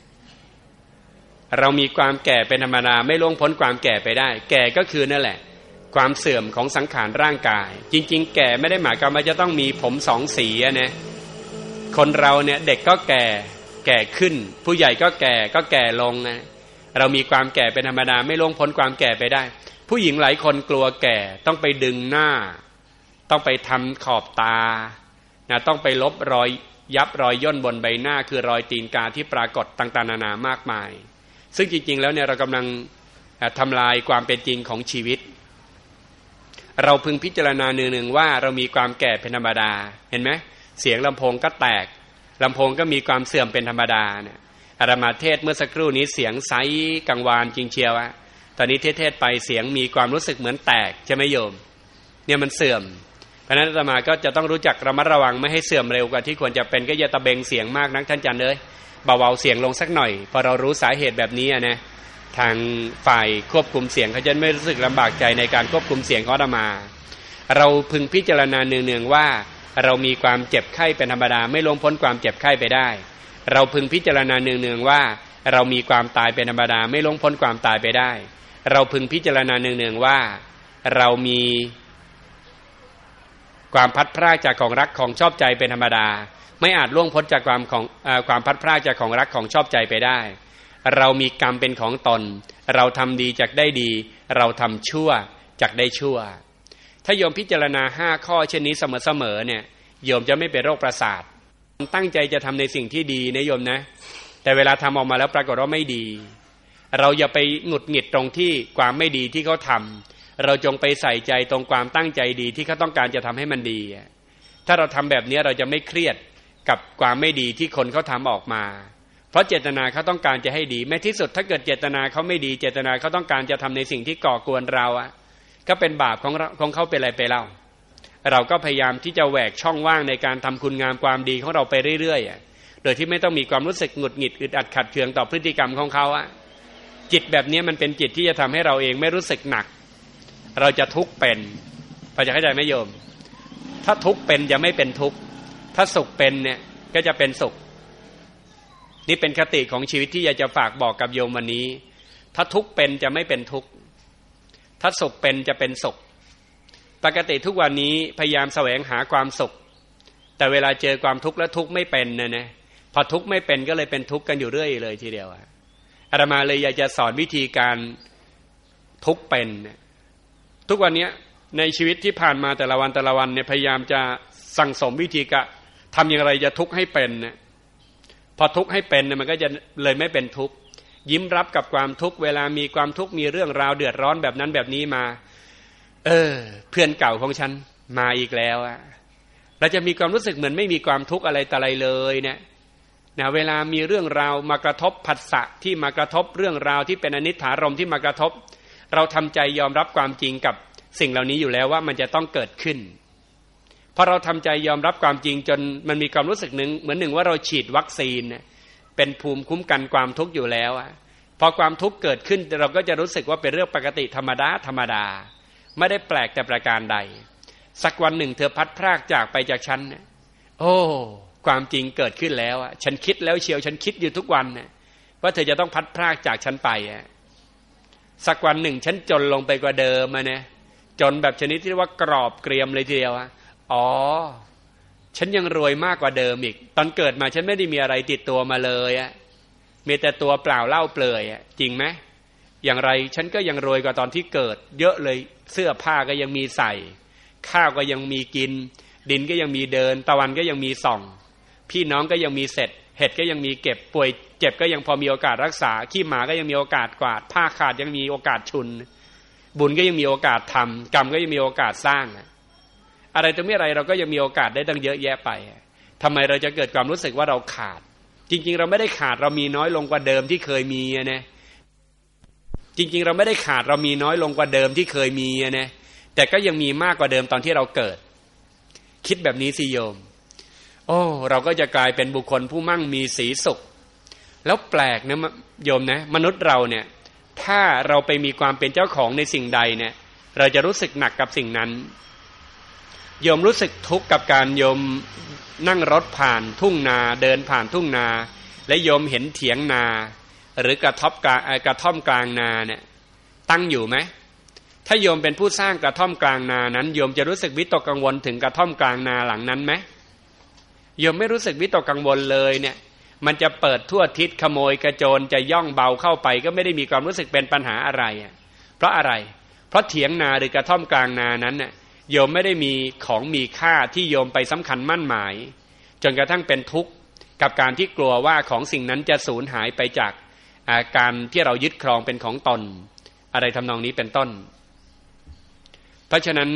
เรามีความแก่เป็นธรรมดาไม่ล่วงพ้นความแก่ไปได้แก่ก็คือนั่นแหละความเสื่อมของสังขารร่างกายจริงๆแก่ไม่ได้หมายความว่าจะต้องมีผม2 สีนะคนเราเนี่ยเด็กก็แก่ขึ้นผู้ใหญ่ก็แก่ลงนะเรามีความแก่เป็นธรรมดาไม่ล่วงพ้นความแก่ไปได้ผู้หญิงหลายคนกลัวแก่ต้องไปดึงหน้าต้องไปทำขอบตาต้องไปลบรอยยับรอยย่นบนใบหน้าคือรอยตีนกาที่ปรากฏต่างๆนานามากมายซึ่งจริงๆแล้วเนี่ยเรากำลังทำลายความเป็นจริงของชีวิตเราพึงพิจารณาเนืองๆว่าเรามีความแก่เป็นธรรมดาเห็นไหมเสียงลำโพงก็แตกลำโพงก็มีความเสื่อมเป็นธรรมดาเนี่ยอาตมาเทศเมื่อสักครู่นี้เสียงไซกังวานจริงเชียวตอนนี้เทศไปเสียงมีความรู้สึกเหมือนแตกใช่ไหมโยมเนี่ยมันเสื่อมเพราะนั้นอาตมาก็จะต้องรู้จักระมัดระวังไม่ให้เสื่อมเร็วกว่าที่ควรจะเป็นก็อย่าตะเบงเสียงมากนักท่านอาจารย์เลยเบาๆเสียงลงสักหน่อยพอเรารู้สาเหตุแบบนี้นะทางฝ่ายควบคุมเสียงเขาจะไม่รู้สึกลำบากใจในการควบคุมเสียงของอาตมาเราพึงพิจารณาเนืองๆว่าเรามีความเจ็บไข้เป็นธรรมดาไม่ล่วงพ้นความเจ็บไข้ไปได้เราพึงพิจารณาเนืองๆว่าเรามีความตายเป็นธรรมดาไม่ล่วงพ้นความตายไปได้เราพึงพิจารณาเนืองๆว่าเรามีความพัดพรากจากของรักของชอบใจเป็นธรรมดาไม่อาจล่วงพ้นจากความพัดพรากจากของรักของชอบใจไปได้เรามีกรรมเป็นของตนเราทำดีจากได้ดีเราทำชั่วจากได้ชั่วถ้าโยมพิจารณา5 ข้อเช่นนี้เสมอๆเนี่ยโยมจะไม่เป็นโรคประสาทตั้งใจจะทำในสิ่งที่ดีนะโยมนะแต่เวลาทำออกมาแล้วปรากฏว่าไม่ดีเราอย่าไปหงุดหงิดตรงที่ความไม่ดีที่เขาทำเราจงไปใส่ใจตรงความตั้งใจดีที่เขาต้องการจะทำให้มันดีถ้าเราทำแบบนี้เราจะไม่เครียดกับความไม่ดีที่คนเขาทำออกมาเพราะเจตนาเขาต้องการจะให้ดีแม้ที่สุดถ้าเกิดเจตนาเขาไม่ดีเจตนาเขาต้องการจะทำในสิ่งที่ก่อกวนเราก็เป็นบาปของเขาเป็นอะไรไปเล่าเราก็พยายามที่จะแหวกช่องว่างในการทำคุณงามความดีของเราไปเรื่อยๆโดยที่ไม่ต้องมีความรู้สึกหงุดหงิดอึดอัดขัดเคืองต่อพฤติกรรมของเขาจิตแบบนี้มันเป็นจิตที่จะทำให้เราเองไม่รู้สึกหนักเราจะทุกข์เป็นพอจะเข้าใจไหมโยมถ้าทุกข์เป็นจะไม่เป็นทุกข์ถ้าสุขเป็นเนี่ยก็จะเป็นสุขนี่เป็นคติของชีวิตที่อยากจะฝากบอกกับโยมวันนี้ถ้าทุกข์เป็นจะไม่เป็นทุกข์ถ้าสุขเป็นจะเป็นสุขปกติทุกวันนี้พยายามแสวงหาความสุขแต่เวลาเจอความทุกข์แล้วทุกข์ไม่เป็นนะพอทุกข์ไม่เป็นก็เลยเป็นทุกข์กันอยู่เรื่อยเลยทีเดียวอาตมาเลยอยากจะสอนวิธีการทุกข์เป็นทุกวันนี้ในชีวิตที่ผ่านมาแต่ละวันเนี่ยพยายามจะสั่งสมวิธีการทำอย่างไรจะทุกข์ให้เป็นพอทุกข์ให้เป็นมันก็จะเลยไม่เป็นทุกข์ยิ้มรับกับความทุกข์เวลามีความทุกข์มีเรื่องราวเดือดร้อนแบบนั้นแบบนี้มาเพื่อนเก่าของฉันมาอีกแล้วเราจะมีความรู้สึกเหมือนไม่มีความทุกข์อะไรต่ออะไรเลยเนี่ยเวลามีเรื่องราวมากระทบผัสสะที่มากระทบเรื่องราวที่เป็นอนิจฐารมณ์ที่มากระทบเราทำใจยอมรับความจริงกับสิ่งเหล่านี้อยู่แล้วว่ามันจะต้องเกิดขึ้นพอเราทำใจยอมรับความจริงจนมันมีความรู้สึกเหมือนว่าเราฉีดวัคซีนเป็นภูมิคุ้มกันความทุกข์อยู่แล้วพอความทุกข์เกิดขึ้นเราก็จะรู้สึกว่าเป็นเรื่องปกติธรรมดาไม่ได้แปลกแต่ประการใดสักวันหนึ่งเธอพัดพรากจากไปจากฉันโอ้ความจริงเกิดขึ้นแล้วฉันคิดแล้วเชียวฉันคิดอยู่ทุกวันว่าเธอจะต้องพัดพรากจากฉันไปสักวันหนึ่งฉันจนลงไปกว่าเดิมจนแบบชนิดที่ว่ากรอบเกรียมเลยทีเดียวอ๋อฉันยังรวยมากกว่าเดิมอีกตอนเกิดมาฉันไม่ได้มีอะไรติดตัวมาเลยมีแต่ตัวเปล่าเล่าเปลือยจริงไหมอย่างไรฉันก็ยังรวยกว่าตอนที่เกิดเยอะเลยเสื้อผ้าก็ยังมีใส่ข้าวก็ยังมีกินดินก็ยังมีเดินตะวันก็ยังมีส่องพี่น้องก็ยังมีเสร็จเห็ดก็ยังมีเก็บป่วยเจ็บก็ยังพอมีโอกาสรักษาขี้หมาก็ยังมีโอกาสกวาดผ้าขาดยังมีโอกาสชุนบุญก็ยังมีโอกาสทำกรรมก็ยังมีโอกาสสร้างอะไรตัวไม่อะไรเราก็ยังมีโอกาสได้ตั้งเยอะแยะไปทำไมเราจะเกิดความรู้สึกว่าเราขาดจริงๆเราไม่ได้ขาดเรามีน้อยลงกว่าเดิมที่เคยมีจริงๆเราไม่ได้ขาดเรามีน้อยลงกว่าเดิมที่เคยมีแต่ก็ยังมีมากกว่าเดิมตอนที่เราเกิดคิดแบบนี้สิโยมเราก็จะกลายเป็นบุคคลผู้มั่งมีสีสุขแล้วแปลกนะโยมนะมนุษย์เราเนี่ยถ้าเราไปมีความเป็นเจ้าของในสิ่งใดเนี่ยเราจะรู้สึกหนักกับสิ่งนั้นโยมรู้สึกทุกข์กับการโยมนั่งรถผ่านทุ่งนาเดินผ่านทุ่งนาและโยมเห็นเถียงนาหรือกระท่อมกลางนาเนี่ยตั้งอยู่ไหมถ้าโยมเป็นผู้สร้างกระท่อมกลางนานั้นโยมจะรู้สึกวิตกกังวลถึงกระท่อมกลางนาหลังนั้นไหมโยมไม่รู้สึกวิตกกังวลเลยเนี่ยมันจะเปิดทั่วทิศขโมยกระโจนจะย่องเบาเข้าไปก็ไม่ได้มีความรู้สึกเป็นปัญหาอะไรเพราะอะไรเพราะเถียงนาหรือกระท่อมกลางนานั้นโยมไม่ได้มีของมีค่าที่โยมไปสำคัญมั่นหมายจนกระทั่งเป็นทุกข์กับการที่กลัวว่าของสิ่งนั้นจะสูญหายไปจากการที่เรายึดครองเป็นของตนอะไรทำนองนี้เป็นต้นเพราะฉะนั้น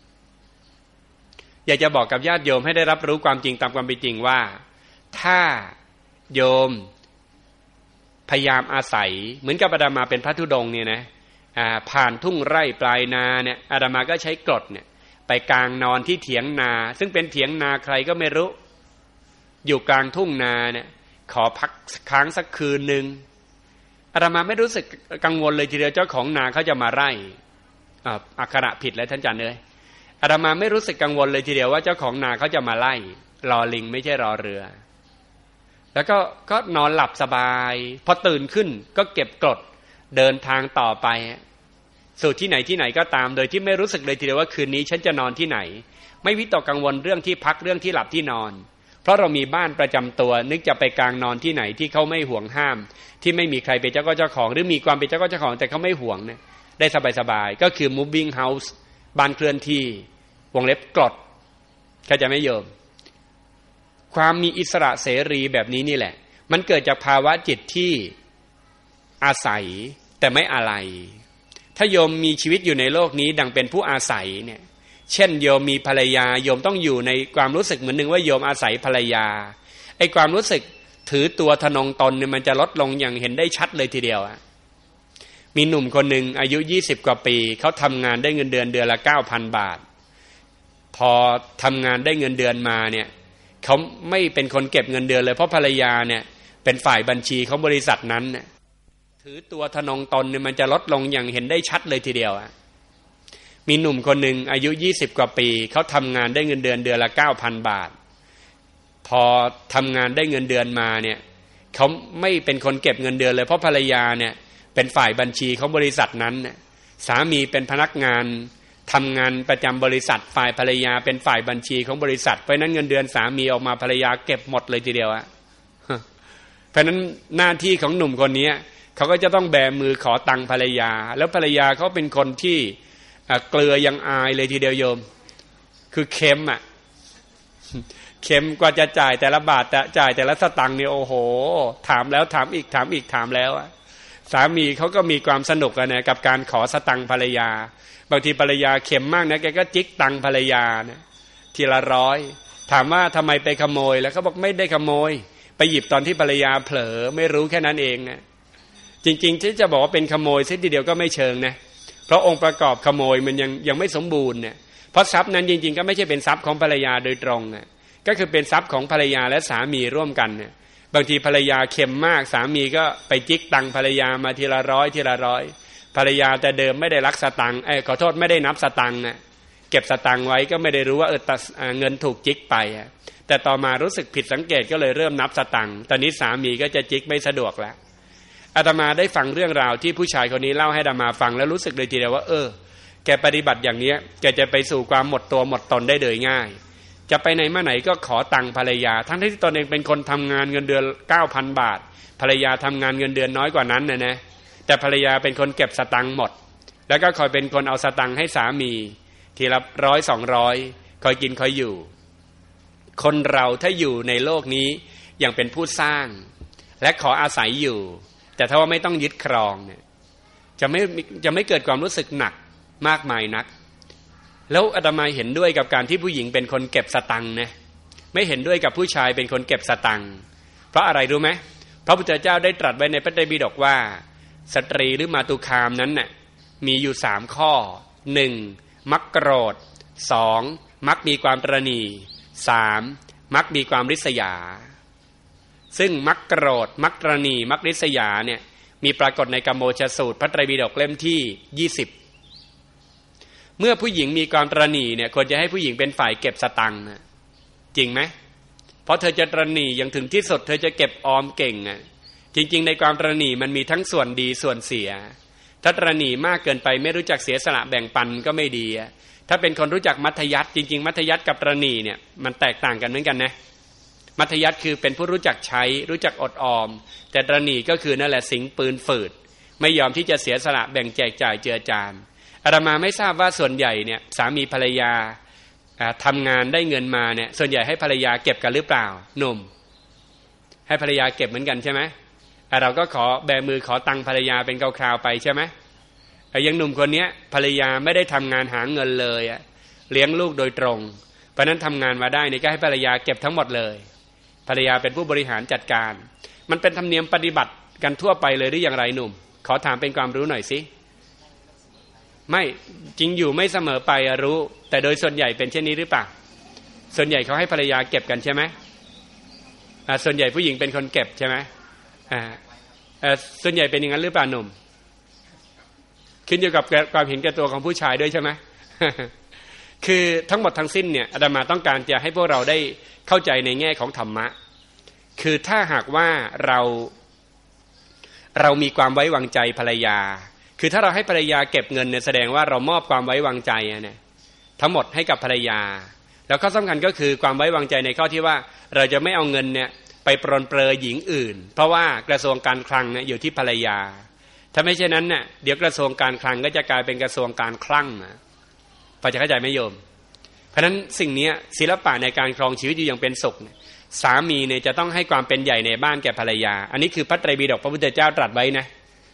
อยากจะบอกกับญาติโยมให้ได้รับรู้ความจริงตามความเป็นจริงว่าถ้าโยมพยายามอาศัยเหมือนกับอาตมาเป็นพระธุดงค์เนี่ยนะผ่านทุ่งไร่ปลายนาเนี่ยอาตมาก็ใช้กรดเนี่ยไปกลางนอนที่เถียงนาซึ่งเป็นเถียงนาใครก็ไม่รู้อยู่กลางทุ่งนาเนี่ยขอพักค้างสักคืนนึงอาตมาไม่รู้สึกกังวลเลยทีเดียวเจ้าของนาเขาจะมาไล่อักขระผิดแล้วท่านอาจารย์เลยอาตมาไม่รู้สึกกังวลเลยทีเดียวว่าเจ้าของนาเขาจะมาไล่รอลิงไม่ใช่รอเรือแล้วก็นอนหลับสบายพอตื่นขึ้นก็เก็บกรดเดินทางต่อไปสู่ที่ไหนก็ตามโดยที่ไม่รู้สึกเลยทีเดียวว่าคืนนี้ฉันจะนอนที่ไหนไม่วิตกกังวลเรื่องที่พักเรื่องที่หลับที่นอนเพราะเรามีบ้านประจำตัวนึกจะไปกลางนอนที่ไหนที่เขาไม่ห่วงห้ามที่ไม่มีใครเป็นเจ้าของหรือมีความเป็นเจ้าของแต่เขาไม่ห่วงเนี่ยได้สบายก็คือ moving house บ้านเคลื่อนที่วงเล็บกรดเข้าใจไหมโยมความมีอิสระเสรีแบบนี้นี่แหละมันเกิดจากภาวะจิตที่อาศัยแต่ไม่อะไรถ้าโยมมีชีวิตอยู่ในโลกนี้ดังเป็นผู้อาศัยเนี่ยเช่นโยมมีภรรยาโยมต้องอยู่ในความรู้สึกเหมือนนึงว่าโยมอาศัยภรรยาไอ้ความรู้สึกถือตัวทนงตนเนี่ยมันจะลดลงอย่างเห็นได้ชัดเลยทีเดียวมีหนุ่มคนหนึ่งอายุ20กว่าปีเขาทำงานได้เงินเดือนละ 9,000 บาทพอทำงานได้เงินเดือนมาเนี่ยเขาไม่เป็นคนเก็บเงินเดือนเลยเพราะภรรยาเนี่ยเป็นฝ่ายบัญชีของบริษัทนั้นเนี่ยถือตัวทนงตนเนี่ยมันจะลดลงอย่างเห็นได้ชัดเลยทีเดียวมีหนุ่มคนหนึ่งอายุ20กว่าปีเขาทำงานได้เงินเดือนละ 9,000 บาทพอทำงานได้เงินเดือนมาเนี่ยเขาไม่เป็นคนเก็บเงินเดือนเลยเพราะภรรยาเนี่ยเป็นฝ่ายบัญชีของบริษัทนั้นสามีเป็นพนักงานทำงานประจำบริษัทฝ่ายภรรยาเป็นฝ่ายบัญชีของบริษัทเพราะนั้นเงินเดือนสามีออกมาภรรยาเก็บหมดเลยทีเดียวเพราะนั้นหน้าที่ของหนุ่มคนนี้เขาก็จะต้องแบมือขอตังค์ภรรยาแล้วภรรยาเขาเป็นคนที่เกลือยังอายเลยทีเดียวโยมคือเค็มเค็มกว่าจะจ่ายแต่ละบาทจ่ายแต่ละสตังค์เนี่ยโอ้โหถามแล้วถามอีกถามอีกถามแล้วสามีเขาก็มีความสนุกนะกับการขอสตังค์ภรรยาบางทีภรรยาเค็มมากนะแกก็จิกตังค์ภรรยานะทีละ100ถามว่าทำไมไปขโมยแล้วเขาบอกไม่ได้ขโมยไปหยิบตอนที่ภรรยาเผลอไม่รู้แค่นั้นเองนะจริงๆที่จะบอกว่าเป็นขโมยซะทีเดียวก็ไม่เชิงนะเพราะองค์ประกอบขโมยมันยังไม่สมบูรณ์เนี่ยเพราะทรัพย์นั้นจริงๆก็ไม่ใช่เป็นทรัพย์ของภรรยาโดยตรงนะก็คือเป็นทรัพย์ของภรรยาและสามีร่วมกันเนี่ยบางทีภรรยาเค็มมากสามีก็ไปจิกตังค์ภรรยามาทีละ100ทีละ100ภรรยาแต่เดิมไม่ได้รักสตังค์ขอโทษไม่ได้นับสตังค์นะเก็บสตังค์ไว้ก็ไม่ได้รู้ว่าเงินถูกจิกไปแต่ต่อมารู้สึกผิดสังเกตก็เลยเริ่มนับสตังค์ตอนนี้สามีก็จะจิกไม่สะดวกแล้วอาตมาได้ฟังเรื่องราวที่ผู้ชายคนนี้เล่าให้อาตมาฟังแล้วรู้สึกเลยทีเดียวว่าแกปฏิบัติอย่างนี้แกจะไปสู่ความหมดตัวหมดตนได้โดยง่ายจะไปไหนมาไหนก็ขอตังค์ภรรยาทั้งที่ตนเองเป็นคนทำงานเงินเดือน 9,000 บาทภรรยาทำงานเงินเดือนน้อยกว่านั้นนะแต่ภรรยาเป็นคนเก็บสตังค์หมดแล้วก็คอยเป็นคนเอาสตังค์ให้สามีทีละ100-200คอยกินคอยอยู่คนเราถ้าอยู่ในโลกนี้อย่างเป็นผู้สร้างและขออาศัยอยู่แต่ถ้าว่าไม่ต้องยึดครองเนี่ยจะไม่เกิดความรู้สึกหนักมากมายนักแล้วอาตมาเห็นด้วยกับการที่ผู้หญิงเป็นคนเก็บสตังค์นะไม่เห็นด้วยกับผู้ชายเป็นคนเก็บสตังค์เพราะอะไรรู้ไหมพระพุทธเจ้าได้ตรัสไว้ในพระไตรปิฎกว่าสตรีหรือมาตุคามนั้นน่ะมีอยู่3ข้อ 1. มักโกรธ 2. มักมีความตระหนี่ 3. มักมีความริษยาซึ่งมักโกรธมักตระหนี่มักริษยาเนี่ยมีปรากฏในกัมโมชสูตรพระไตรปิฎกเล่มที่20เมื่อผู้หญิงมีความตระหนี่เนี่ยควรจะให้ผู้หญิงเป็นฝ่ายเก็บสตังค์นะจริงไหมเพราะเธอจะตระหนี่อย่างถึงที่สุดเธอจะเก็บออมเก่งจริงๆในความตระหนี่มันมีทั้งส่วนดีส่วนเสียถ้าตระหนี่มากเกินไปไม่รู้จักเสียสละแบ่งปันก็ไม่ดีถ้าเป็นคนรู้จักมัธยัสถ์จริงๆมัธยัสถ์กับตระหนี่เนี่ยมันแตกต่างกันเหมือนกันนะมัธยัสถ์คือเป็นผู้รู้จักใช้รู้จักอดออมแต่ตระหนี่ก็คือนั่นแหละสิงปืนฝืดไม่ยอมที่จะเสียสละแบ่งแจกจ่ายเจือจานอาตมาไม่ทราบว่าส่วนใหญ่เนี่ยสามีภรรยาทำงานได้เงินมาเนี่ยส่วนใหญ่ให้ภรรยาเก็บกันหรือเปล่าหนุ่มให้ภรรยาเก็บเหมือนกันใช่ไหมเราก็ขอแบมือขอตังค์ภรรยาเป็นคราวๆไปใช่ไหมอย่างหนุ่มคนนี้ภรรยาไม่ได้ทำงานหาเงินเลยเลี้ยงลูกโดยตรงเพราะนั้นทำงานมาได้นี่ก็ให้ภรรยาเก็บทั้งหมดเลยภรรยาเป็นผู้บริหารจัดการมันเป็นธรรมเนียมปฏิบัติกันทั่วไปเลยหรืออย่างไรหนุ่มขอถามเป็นความรู้หน่อยสิไม่จริงอยู่ไม่เสมอไปรู้แต่โดยส่วนใหญ่เป็นเช่นนี้หรือเปล่าส่วนใหญ่เขาให้ภรรยาเก็บกันใช่ไหมส่วนใหญ่ผู้หญิงเป็นคนเก็บใช่ไหมส่วนใหญ่เป็นอย่างนั้นหรือเปล่าหนุ่มขึ้นอยู่กับความเห็นแก่ตัวของผู้ชายด้วยใช่ไหม คือทั้งหมดทั้งสิ้นเนี่ยอาตมาต้องการจะให้พวกเราได้เข้าใจในแง่ของธรรมะคือถ้าหากว่าเรามีความไว้วางใจภรรยาคือถ้าเราให้ภรรยาเก็บเงินเนี่ยแสดงว่าเรามอบความไว้วางใจเนี่ยทั้งหมดให้กับภรรยาแล้วข้อสำคัญก็คือความไว้วางใจในข้อที่ว่าเราจะไม่เอาเงินเนี่ยไปปรนเปรอหญิงอื่นเพราะว่ากระทรวงการคลังเนี่ยอยู่ที่ภรรยาถ้าไม่เช่นนั้นเนี่ยเดี๋ยวกระทรวงการคลังก็จะกลายเป็นกระทรวงการคลั่งพอจะเข้าใจไหมโยมเพราะฉะนั้นสิ่งนี้ศิลปะในการครองชีวิตอยู่อย่างเป็นสุขสามีเนี่ยจะต้องให้ความเป็นใหญ่ในบ้านแก่ภรรยาอันนี้คือพระไตรปิฎกพระพุทธเจ้าตรัสไว้นะ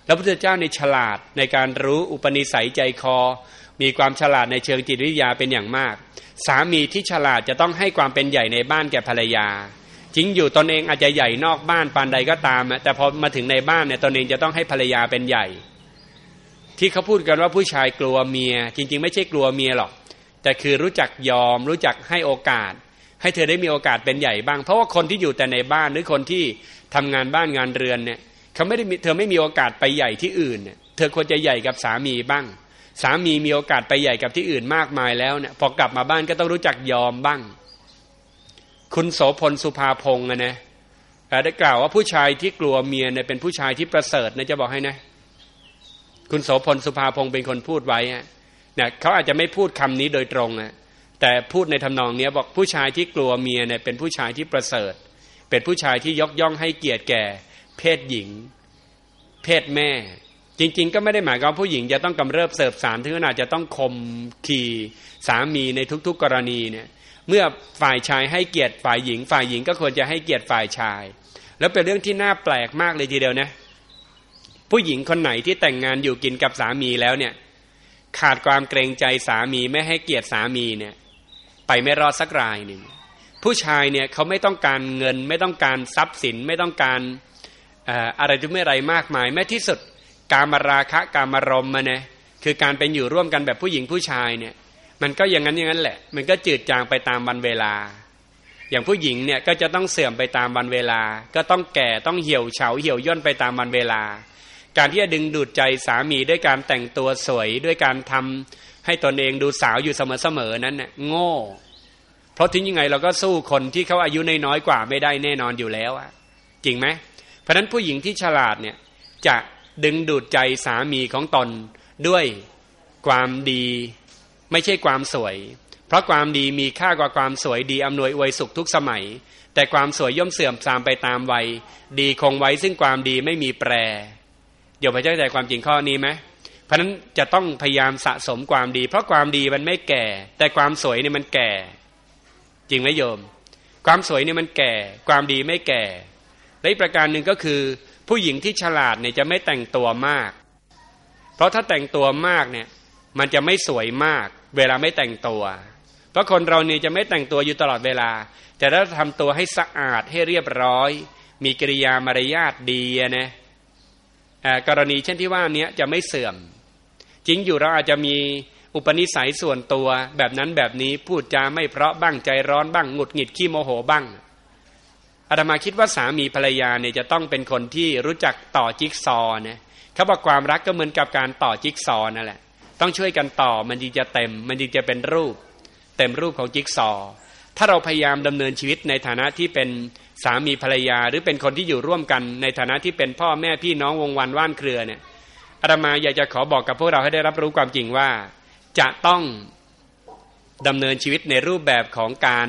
แล้วพระพุทธเจ้าในฉลาดในการรู้อุปนิสัยใจคอมีความฉลาดในเชิงจิตวิทยาเป็นอย่างมากสามีที่ฉลาดจะต้องให้ความเป็นใหญ่ในบ้านแก่ภรรยาจริงอยู่ตนเองอาจจะใหญ่นอกบ้านปานใดก็ตามแต่พอมาถึงในบ้านเนี่ยตนเองจะต้องให้ภรรยาเป็นใหญ่ที่เขาพูดกันว่าผู้ชายกลัวเมียจริงๆไม่ใช่กลัวเมียหรอกแต่คือรู้จักยอมรู้จักให้โอกาสให้เธอได้มีโอกาสเป็นใหญ่บ้างเพราะว่าคนที่อยู่แต่ในบ้านหรือคนที่ทำงานบ้านงานเรือนเนี่ยเขาไม่ได้เธอไม่มีโอกาสไปใหญ่ที่อื่นเนี่ยเธอควรจะใหญ่กับสามีบ้างสามีมีโอกาสไปใหญ่กับที่อื่นมากมายแล้วเนี่ยพอกลับมาบ้านก็ต้องรู้จักยอมบ้างคุณโสพลสุภาพงษ์นะได้กล่าวว่าผู้ชายที่กลัวเมียเนี่ยเป็นผู้ชายที่ประเสริฐนะจะบอกให้นะคุณโสพลสุภาพงษ์เป็นคนพูดไว้เนี่ยเขาอาจจะไม่พูดคำนี้โดยตรงแต่พูดในทำนองนี้บอกผู้ชายที่กลัวเมียเนี่ยเป็นผู้ชายที่ประเสริฐเป็นผู้ชายที่ยกย่องให้เกียรติแก่เพศหญิงเพศแม่จริงๆก็ไม่ได้หมายความว่าผู้หญิงจะต้องกำเริบเสบสารถึงขนาดจะต้องข่มขี่สามีในทุกๆกรณีเนี่ยเมื่อฝ่ายชายให้เกียรติฝ่ายหญิงฝ่ายหญิงก็ควรจะให้เกียรติฝ่ายชายแล้วเป็นเรื่องที่น่าแปลกมากเลยทีเดียวนะผู้หญิงคนไหนที่แต่งงานอยู่กินกับสามีแล้วเนี่ยขาดความเกรงใจสามีไม่ให้เกียรติสามีเนี่ยไปไม่รอดสักรายหนึ่งผู้ชายเนี่ยเขาไม่ต้องการเงินไม่ต้องการทรัพย์สินไม่ต้องการอะไรทุกเมื่อไรมากมายแม้ที่สุดกามราคะกามารมณ์นะคือการเป็นอยู่ร่วมกันแบบผู้หญิงผู้ชายเนี่ยมันก็อย่างนั้นแหละมันก็จืดจางไปตามวันเวลาอย่างผู้หญิงเนี่ยก็จะต้องเสื่อมไปตามวันเวลาก็ต้องแก่ต้องเหี่ยวเฉาเหี่ยวย่นไปตามวันเวลาการที่จะดึงดูดใจสามีด้วยการแต่งตัวสวยด้วยการทำให้ตนเองดูสาวอยู่เสมอๆนั้นน่ะโง่เพราะถึงยังไงเราก็สู้คนที่เขาอายุน้อยกว่าไม่ได้แน่นอนอยู่แล้วจริงไหมเพราะฉะนั้นผู้หญิงที่ฉลาดเนี่ยจะดึงดูดใจสามีของตนด้วยความดีไม่ใช่ความสวยเพราะความดีมีค่ากว่าความสวยดีอำนวยอวยสุขทุกสมัยแต่ความสวยย่อมเสื่อมทรามไปตามวัยดีคงไว้ซึ่งความดีไม่มีแปรเดี๋ยวไปเข้าใจความจริงข้อนี้ไหมเพราะฉะนั้นจะต้องพยายามสะสมความดีเพราะความดีมันไม่แก่แต่ความสวยเนี่ยมันแก่จริงไหมโยมความสวยเนี่ยมันแก่ความดีไม่แก่และอีกประการหนึ่งก็คือผู้หญิงที่ฉลาดเนี่ยจะไม่แต่งตัวมากเพราะถ้าแต่งตัวมากเนี่ยมันจะไม่สวยมากเวลาไม่แต่งตัวเพราะคนเราเนี่ยจะไม่แต่งตัวอยู่ตลอดเวลาแต่ถ้าทำตัวให้สะอาดให้เรียบร้อยมีกิริยามารยาทดีนะกรณีเช่นที่ว่านี้จะไม่เสื่อมจริงอยู่เราอาจจะมีอุปนิสัยส่วนตัวแบบนั้นแบบนี้พูดจาไม่เพราะบ้างใจร้อนบ้างหงุดหงิดขี้โมโหบ้างอาตมาคิดว่าสามีภรรยาเนี่ยจะต้องเป็นคนที่รู้จักต่อจิ๊กซอว์นะเขาบอกความรักก็เหมือนกับการต่อจิ๊กซอว์นั่นแหละต้องช่วยกันต่อมันจึงจะเต็มมันจึงจะเป็นรูปเต็มรูปของจิ๊กซอว์ถ้าเราพยายามดำเนินชีวิตในฐานะที่เป็นสามีภรรยาหรือเป็นคนที่อยู่ร่วมกันในฐานะที่เป็นพ่อแม่พี่น้องวงวานว่านเครือเนี่ยอาตมาอยากจะขอบอกกับพวกเราให้ได้รับรู้ความจริงว่าจะต้องดำเนินชีวิตในรูปแบบของการ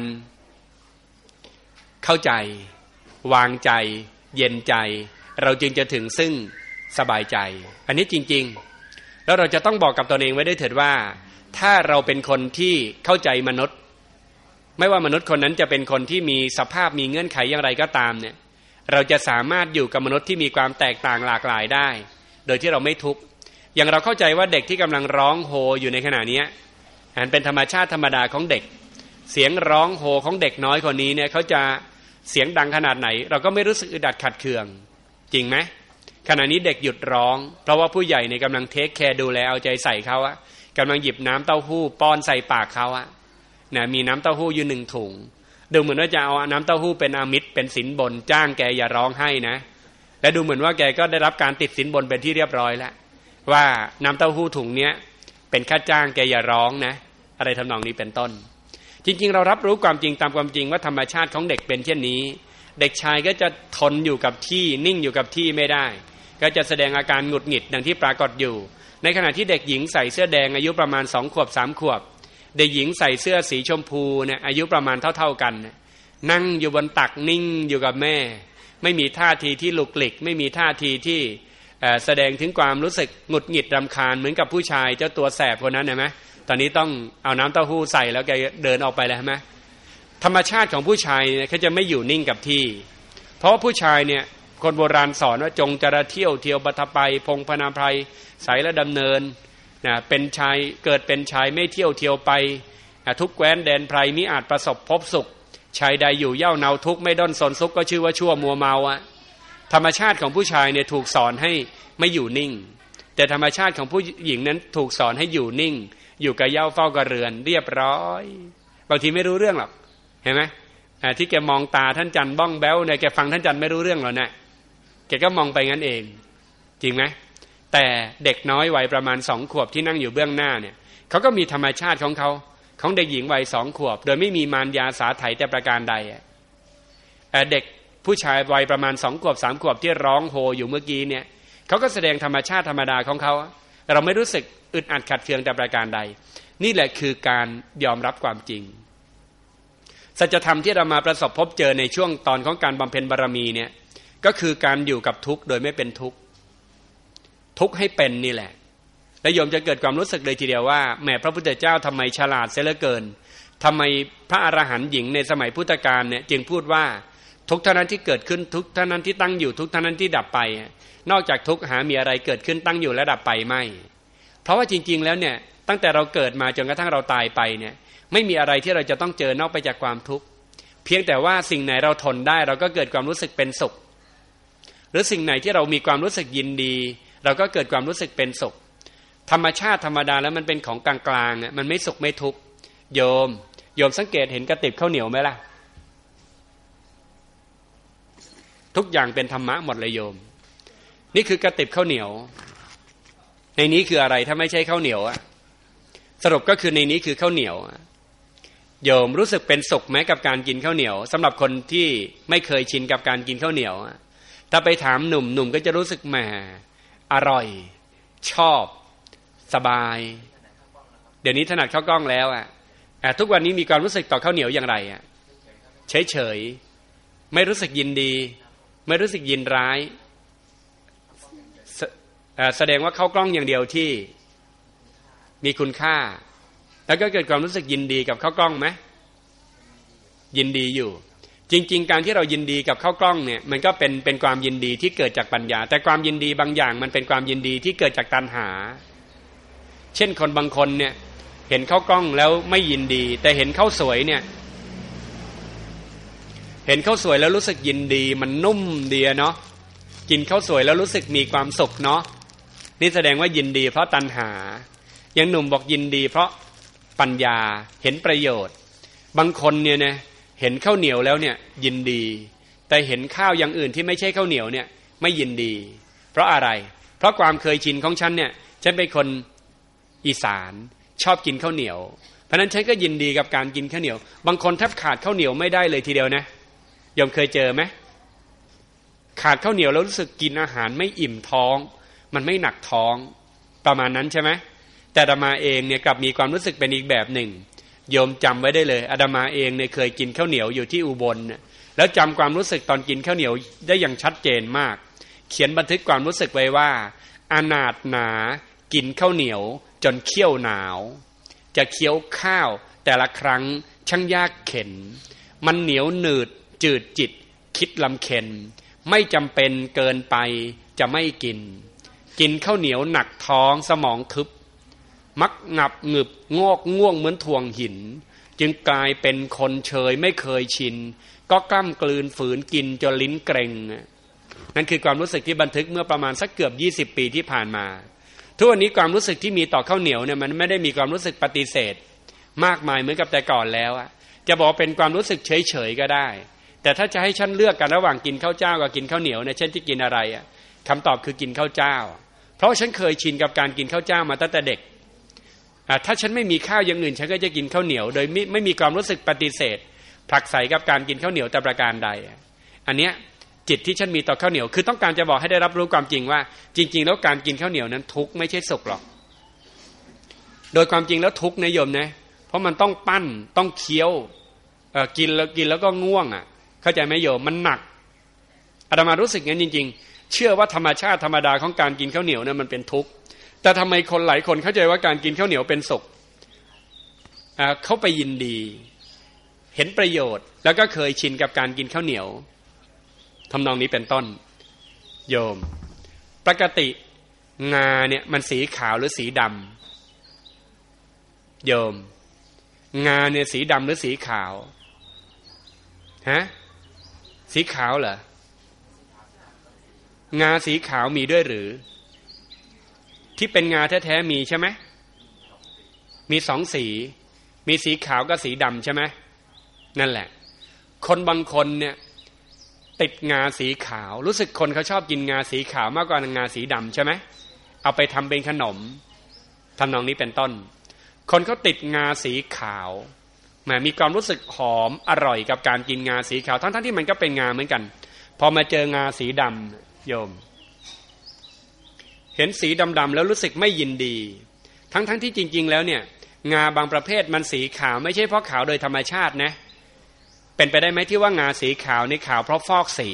เข้าใจวางใจเย็นใจเราจึงจะถึงซึ่งสบายใจอันนี้จริงๆแล้วเราจะต้องบอกกับตนเองไว้ด้วยเถิดว่าถ้าเราเป็นคนที่เข้าใจมนุษย์ไม่ว่ามนุษย์คนนั้นจะเป็นคนที่มีสภาพมีเงื่อนไขอย่างไรก็ตามเนี่ยเราจะสามารถอยู่กับมนุษย์ที่มีความแตกต่างหลากหลายได้โดยที่เราไม่ทุกข์อย่างเราเข้าใจว่าเด็กที่กำลังร้องโฮอยู่ในขณะนี้มันเป็นธรรมชาติธรรมดาของเด็กเสียงร้องโฮของเด็กน้อยคนนี้เนี่ยเขาจะเสียงดังขนาดไหนเราก็ไม่รู้สึกอึดอัดขัดเคืองจริงไหมขณะนี้เด็กหยุดร้องเพราะว่าผู้ใหญ่ในกำลังเทคแคร์ดูแลเอาใจใส่เขากำลังหยิบน้ำเต้าหู้ป้อนใส่ปากเขานะมีน้ำเต้าหู้อยู่1 ถุงดูเหมือนว่าจะเอาน้ำเต้าหู้เป็นอามิตรเป็นสินบนจ้างแกอย่าร้องให้นะและดูเหมือนว่าแกก็ได้รับการติดสินบนเป็นที่เรียบร้อยแล้วว่าน้ำเต้าหู้ถุงเนี้ยเป็นค่าจ้างแกอย่าร้องนะอะไรทำนองนี้เป็นต้นจริงๆเรารับรู้ความจริงตามความจริงว่าธรรมชาติของเด็กเป็นเช่นนี้เด็กชายก็จะทนอยู่กับที่นิ่งอยู่กับที่ไม่ได้ก็จะแสดงอาการหงุดหงิดดังที่ปรากฏอยู่ในขณะที่เด็กหญิงใส่เสื้อแดงอายุประมาณ2 ขวบ 3 ขวบเด็กหญิงใส่เสื้อสีชมพูเนี่ยอายุประมาณเท่าๆกันนั่งอยู่บนตักนิ่งอยู่กับแม่ไม่มีท่าทีที่หลุกหลิกไม่มีท่าทีที่แสดงถึงความรู้สึกหงุดหงิดรำคาญเหมือนกับผู้ชายเจ้าตัวแสบคนนั้นเห็นไหมตอนนี้ต้องเอาน้ำเต้าหู้ใส่แล้วแกเดินออกไปแล้วใช่ไหมธรรมชาติของผู้ชายเนี่ยเขาจะไม่อยู่นิ่งกับที่เพราะผู้ชายเนี่ยคคนโบราณสอนว่าจงจระเที่ยวบัทไปพงพนาไพรใสและดำเนินนะเป็นชายเกิดเป็นชายไม่เที่ยวไปทุกแคว้นแดนไพรมิอาจประสบพบสุขชายใดอยู่เย่าเนาทุกไม่ด้นสนซุกก็ชื่อว่าชั่วมัวเมาอะธรรมชาติของผู้ชายเนี่ยถูกสอนให้ไม่อยู่นิ่งแต่ธรรมชาติของผู้หญิงนั้นถูกสอนให้อยู่นิ่งอยู่กับเหย้าเฝ้ากับเรือนเรียบร้อยบางทีไม่รู้เรื่องหรอกเห็นไหมที่แกมองตาท่านจันบ้องแบ้วเนี่ยแกฟังท่านจันไม่รู้เรื่องหรอกนะแกก็มองไปงั้นเองจริงไหมแต่เด็กน้อยวัยประมาณ2 ขวบที่นั่งอยู่เบื้องหน้าเนี่ยเขาก็มีธรรมชาติของเขาของเด็กหญิงวัย2 ขวบโดยไม่มีมารยาสาไถแต่ประการใดเด็กผู้ชายวัยประมาณ2 ขวบ3 ขวบที่ร้องโฮอยู่เมื่อกี้เนี่ยเขาก็แสดงธรรมชาติธรรมดาของเขาเราไม่รู้สึกอึดอัดขัดเคืองแต่ประการใดนี่แหละคือการยอมรับความจริงสัจธรรมที่เรามาประสบพบเจอในช่วงตอนของการบำเพ็ญบารมีเนี่ยก็คือการอยู่กับทุกข์โดยไม่เป็นทุกข์ทุกข์ให้เป็นนี่แหละและโยมจะเกิดความรู้สึกเลยทีเดียวว่าแหมพระพุทธเจ้าทำไมฉลาดเสียเหลือเกินทำไมพระอรหันต์หญิงในสมัยพุทธกาลเนี่ยจึงพูดว่าทุกข์เท่านั้นที่เกิดขึ้นทุกข์เท่านั้นที่ตั้งอยู่ทุกข์เท่านั้นที่ดับไปนอกจากทุกข์หามีอะไรเกิดขึ้นตั้งอยู่และดับไปไม่เพราะว่าจริงๆแล้วเนี่ยตั้งแต่เราเกิดมาจนกระทั่งเราตายไปเนี่ยไม่มีอะไรที่เราจะต้องเจอนอกไปจากความทุกข์เพียงแต่ว่าสิ่งไหนเราทนได้เราก็เกิดความรู้สึกเป็นสุขหรือสิ่งไหนที่เรามีความรู้สึกยินดีเราก็เกิดความรู้สึกเป็นสุขธรรมชาติธรรมดาแล้วมันเป็นของกลางๆมันไม่สุขไม่ทุกข์โยมสังเกตเห็นกระติบข้าวเหนียวไหมล่ะทุกอย่างเป็นธรรมะหมดเลยโยมนี่คือกระติบข้าวเหนียวในนี้คืออะไรถ้าไม่ใช่ข้าวเหนียวสรุปก็คือในนี้คือข้าวเหนียวโยมรู้สึกเป็นสุขไหมกับการกินข้าวเหนียวสำหรับคนที่ไม่เคยชินกับการกินข้าวเหนียวถ้าไปถามหนุ่มก็จะรู้สึกแหมอร่อยชอบสบายเดี๋ยวนี้ถนัดข้าวกล้องแล้วทุกวันนี้มีความรู้สึกต่อข้าวเหนียวอย่างไรเฉยไม่รู้สึกยินดีไม่รู้สึกยินร้ายแสดงว่าข้าวกล้องอย่างเดียวที่มีคุณค่าแล้วก็เกิดความรู้สึกยินดีกับข้าวกล้องไหมยินดีอยู่จริงๆการที่เรายินดีกับข้าวกล้องเนี่ยมันก็เป็นความยินดีที่เกิดจากปัญญาแต่ความยินดีบางอย่างมันเป็นความยินดีที่เกิดจากตัณหาเช่นคนบางคนเนี่ยเห็นข้าวกล้องแล้วไม่ยินดีแต่เห็นข้าวสวยเนี่ยเห็นข้าวสวยแล้วรู้สึกยินดีมันนุ่มดีเนาะกินข้าวสวยแล้วรู้สึกมีความสุขเนาะนี่แสดงว่ายินดีเพราะตัณหาอย่างหนุ่มบอกยินดีเพราะปัญญาเห็นประโยชน์บางคนเนี่ยนะเห็นข้าวเหนียวแล้วเนี่ยยินดีแต่เห็นข้าวอย่างอื่นที่ไม่ใช่ข้าวเหนียวเนี่ยไม่ยินดีเพราะอะไรเพราะความเคยชินของฉันเนี่ยฉันเป็นคนอีสานชอบกินข้าวเหนียวเพราะนั้นฉันก็ยินดีกับการกินข้าวเหนียวบางคนแทบขาดข้าวเหนียวไม่ได้เลยทีเดียวนะโยมเคยเจอไหมขาดข้าวเหนียวแล้วรู้สึกกินอาหารไม่อิ่มท้องมันไม่หนักท้องประมาณนั้นใช่ไหมแต่อาตมาเองเนี่ยกลับมีความรู้สึกเป็นอีกแบบหนึ่งโยมจำไว้ได้เลยอาตมาเองเนี่ยเคยกินข้าวเหนียวอยู่ที่อุบลแล้วจำความรู้สึกตอนกินข้าวเหนียวได้อย่างชัดเจนมากเขียนบันทึกความรู้สึกไว้ว่าอนาถหนากินข้าวเหนียวจนเคี้ยวหนาวจะเคี้ยวข้าวแต่ละครั้งช่างยากเข็ญมันเหนียวหนืดจืดจิตคิดลำเค็ญไม่จำเป็นเกินไปจะไม่กินข้าวเหนียวหนักท้องสมองทึบมักงับงึบงอกง่วงเหมือนถ่วงหินจึงกลายเป็นคนเฉยไม่เคยชินก็กล้ำกลืนฝืนกินจนลิ้นเกร็งนั่นคือความรู้สึกที่บันทึกเมื่อประมาณสักเกือบ20 ปีที่ผ่านมาทุกวันนี้ความรู้สึกที่มีต่อข้าวเหนียวเนี่ยมันไม่ได้มีความรู้สึกปฏิเสธมากมายเหมือนกับแต่ก่อนแล้วจะบอกเป็นความรู้สึกเฉยๆก็ได้แต่ถ้าจะให้ฉันเลือกกันระหว่างกินข้าวเจ้ากับกินข้าวเหนียวเนี่ยฉันจะกินอะไรคำตอบคือกินข้าวเจ้าเพราะฉันเคยชินกับการกินข้าวเจ้ามาตั้งแต่เด็กถ้าฉันไม่มีข้าวอย่างอื่นฉันก็จะกินข้าวเหนียวโดยไม่มีความรู้สึกปฏิเสธผลักไสกับการกินข้าวเหนียวแต่ประการใดอันเนี้ยจิตที่ฉันมีต่อข้าวเหนียวคือต้องการจะบอกให้ได้รับรู้ความจริงว่าจริงๆแล้วการกินข้าวเหนียวนั้นทุกข์ไม่ใช่สุขหรอกโดยความจริงแล้วทุกข์นะโยมนะเพราะมันต้องปั้นต้องเคี้ยวกินแล้วก็ง่วงเข้าใจไหมโยมมันหนักอาตมารู้สึกงั้นจริงๆเชื่อว่าธรรมชาติธรรมดาของการกินข้าวเหนียวเนี่ยมันเป็นทุกข์แต่ทำไมคนหลายคนเข้าใจว่าการกินข้าวเหนียวเป็นสุขเขาไปยินดีเห็นประโยชน์แล้วก็เคยชินกับการกินข้าวเหนียวทำนองนี้เป็นต้นโยมปกติงาเนี่ยมันสีขาวหรือสีดำโยมงาเนี่ยสีดำหรือสีขาวฮะสีขาวเหรองาสีขาวมีด้วยหรือที่เป็นงาแท้ๆมีใช่ไหมมีสองสีมีสีขาวกับสีดำใช่ไหมนั่นแหละคนบางคนเนี่ยติดงาสีขาวรู้สึกคนเขาชอบกินงาสีขาวมากกว่างาสีดำใช่ไหมเอาไปทำเป็นขนมทำนองนี้เป็นต้นคนเขาติดงาสีขาวแหมมีความรู้สึกหอมอร่อยกับการกินงาสีขาวทั้งที่มันก็เป็นงาเหมือนกันพอมาเจองาสีดำโยมเห็นสีดำๆแล้วรู้สึกไม่ยินดีทั้งที่จริงๆแล้วเนี่ยงาบางประเภทมันสีขาวไม่ใช่เพราะขาวโดยธรรมชาตินะเป็นไปได้ไหมที่ว่างาสีขาวนี่ขาวเพราะฟอกสี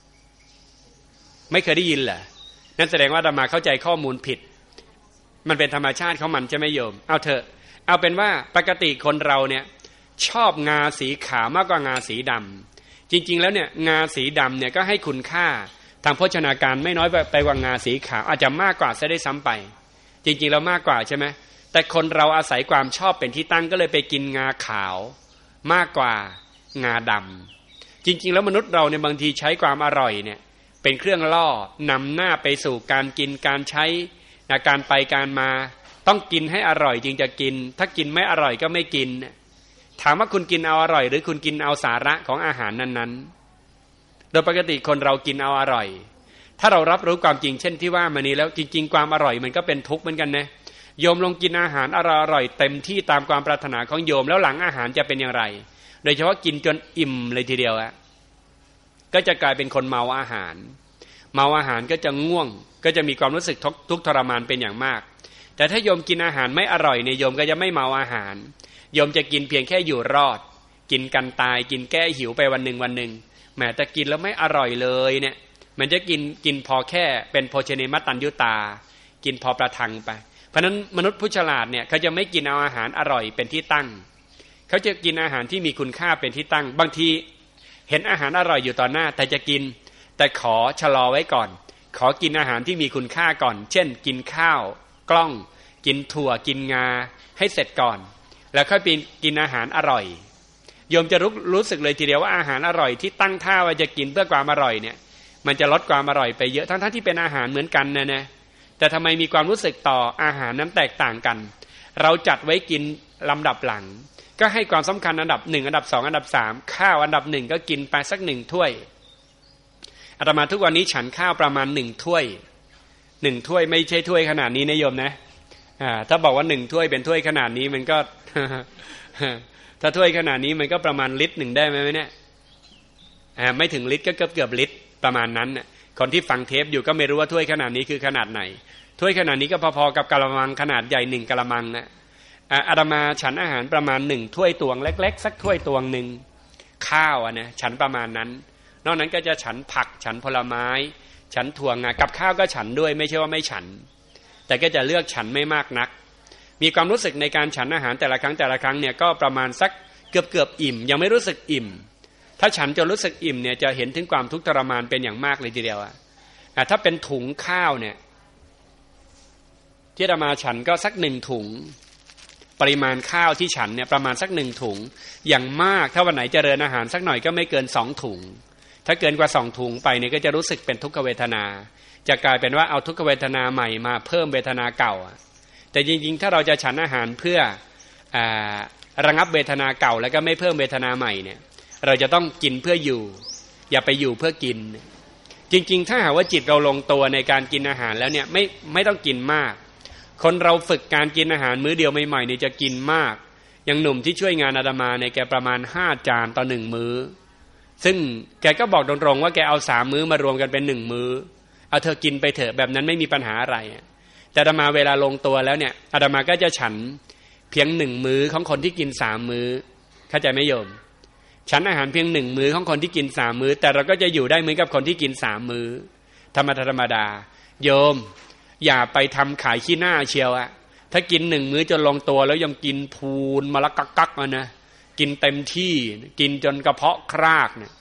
ไม่เคยได้ยินเหรอนั่นแสดงว่าอาตมาเข้าใจข้อมูลผิดมันเป็นธรรมชาติของมันใช่ไหมโยมเอาเถอะเอาเป็นว่าปกติคนเราเนี่ยชอบงาสีขาวมากกว่างาสีดำจริงๆแล้วเนี่ยงาสีดำเนี่ยก็ให้คุณค่าทางโภชนาการไม่น้อยไปกว่างาสีขาวอาจจะมากกว่าซะได้ซ้ำไปจริงๆแล้วมากกว่าใช่ไหมแต่คนเราอาศัยความชอบเป็นที่ตั้งก็เลยไปกินงาขาวมากกว่างาดำจริงๆแล้วมนุษย์เราเนี่ยบางทีใช้ความอร่อยเนี่ยเป็นเครื่องล่อนำหน้าไปสู่การกินการใช้การไปการมาต้องกินให้อร่อยจึงจะกินถ้ากินไม่อร่อยก็ไม่กินถามว่าคุณกินเอาอร่อยหรือคุณกินเอาสาระของอาหารนั้นๆโดยปกติคนเรากินเอาอร่อยถ้าเรารับรู้ความจริงเช่นที่ว่ามานี้แล้วจริงๆความอร่อยมันก็เป็นทุกข์เหมือนกันนะโยมลงกินอาหารอร่อยเต็มที่ตามความปรารถนาของโยมแล้วหลังอาหารจะเป็นอย่างไรโดยเฉพาะกินจนอิ่มเลยทีเดียวก็จะกลายเป็นคนเมาอาหารก็จะง่วงก็จะมีความรู้สึกทุกข์ทรมานเป็นอย่างมากแต่ถ้าโยมกินอาหารไม่อร่อยเนี่ยโยมก็จะไม่เมาอาหารโยมจะกินเพียงแค่อยู่รอดกินกันตายกินแก้หิวไปวันหนึ่งแม้แต่กินแล้วไม่อร่อยเลยเนี่ยมันจะกินพอแค่เป็นโภชเนมัตตัญญุตากินพอประทังไปเพราะนั้นมนุษย์ผู้ฉลาดเนี่ยเขาจะไม่กินเอาอาหารอร่อยเป็นที่ตั้งเขาจะกินอาหารที่มีคุณค่าเป็นที่ตั้งบางทีเห็นอาหารอร่อยอยู่ต่อหน้าแต่จะกินแต่ขอชะลอไว้ก่อนขอกินอาหารที่มีคุณค่าก่อนเช่นกินข้าวกล้องกินถั่วกินงาให้เสร็จก่อนแล้วค่อยกินอาหารอร่อยโยมจะรู้สึกเลยทีเดียวว่าอาหารอร่อยที่ตั้งท่าว่าจะกินเพื่อความอร่อยเนี่ยมันจะลดความอร่อยไปเยอะทั้งที่เป็นอาหารเหมือนกันนะแต่ทำไมมีความรู้สึกต่ออาหารนั้นแตกต่างกันเราจัดไว้กินลำดับหลังก็ให้ความสำคัญอันดับ1อันดับ2อันดับ3ข้าวอันดับ1ก็กินไปสัก1ถ้วยอาตมาทุกวันนี้ฉันข้าวประมาณ1ถ้วย1ถ้วยไม่ใช่ถ้วยขนาดนี้นะโยมนะถ้าบอกว่า1ถ้วยเป็นถ้วยขนาดนี้มันก็ ถ้าถ้วยขนาดนี้มันก็ประมาณลิตร1ได้ไหมเนี่ยไม่ถึงลิตรก็เกือบลิตรประมาณนั้นคนที่ฟังเทปอยู่ก็ไม่รู้ว่าถ้วยขนาดนี้คือขนาดไหนถ้วยขนาดนี้ก็พอๆกับกะละมังขนาดใหญ่1กะละมังนะอาตมาฉันอาหารประมาณ1ถ้วยตวงเล็กๆสักถ้วยตวงนึงข้าวนะฉันประมาณนั้นนอกนั้นก็จะฉันผักฉันผลไม้ฉันถั่วงากับข้าวก็ฉันด้วยไม่ใช่ว่าไม่ฉันแต่ก็จะเลือกฉันไม่มากนักมีความรู้สึกในการฉันอาหารแต่ละครั้งเนี่ยก็ประมาณสักเกือบอิ่มยังไม่รู้สึกอิ่มถ้าฉันจนรู้สึกอิ่มเนี่ยจะเห็นถึงความทุกข์ทรมานเป็นอย่างมากเลยทีเดียวถ้าเป็นถุงข้าวเนี่ยที่อาตมาฉันก็สัก1ถุงปริมาณข้าวที่ฉันเนี่ยประมาณสัก1ถุงอย่างมากถ้าวันไหนเจริญอาหารสักหน่อยก็ไม่เกิน2ถุงถ้าเกินกว่า2ถุงไปเนี่ยก็จะรู้สึกเป็นทุกขเวทนาจะกลายเป็นว่าเอาทุกขเวทนาใหม่มาเพิ่มเวทนาเก่าแต่จริงๆถ้าเราจะฉันอาหารเพื่อระงับเวทนาเก่าแล้วก็ไม่เพิ่มเวทนาใหม่เนี่ยเราจะต้องกินเพื่ออยู่อย่าไปอยู่เพื่อกินจริงๆถ้าหากว่าจิตเราลงตัวในการกินอาหารแล้วเนี่ยไม่ต้องกินมากคนเราฝึกการกินอาหารมื้อเดียวใหม่ๆเนี่ยจะกินมากอย่างหนุ่มที่ช่วยงานอาตมาเนี่ยแกประมาณ5จานต่อ1มื้อซึ่งแกก็บอกตรงๆว่าแกเอา3มื้อมารวมกันเป็น1มื้อเอาเธอกินไปเถอะแบบนั้นไม่มีปัญหาอะไรแต่อาตมาเวลาลงตัวแล้วเนี่ยอาตมาก็จะฉันเพียง1มื้อของคนที่กิน3มื้อเข้าใจไหมโยมฉันอาหารเพียง1มื้อของคนที่กิน3มื้อแต่เราก็จะอยู่ได้เหมือนกับคนที่กิน3มื้อธรรมดาโยมอย่าไปทำขายขี้หน้าเชียวถ้ากิน1มื้อจนลงตัวแล้วยังกินพูนมาละกักๆนะกินเต็มที่กินจนกระเพาะครากเนี่ย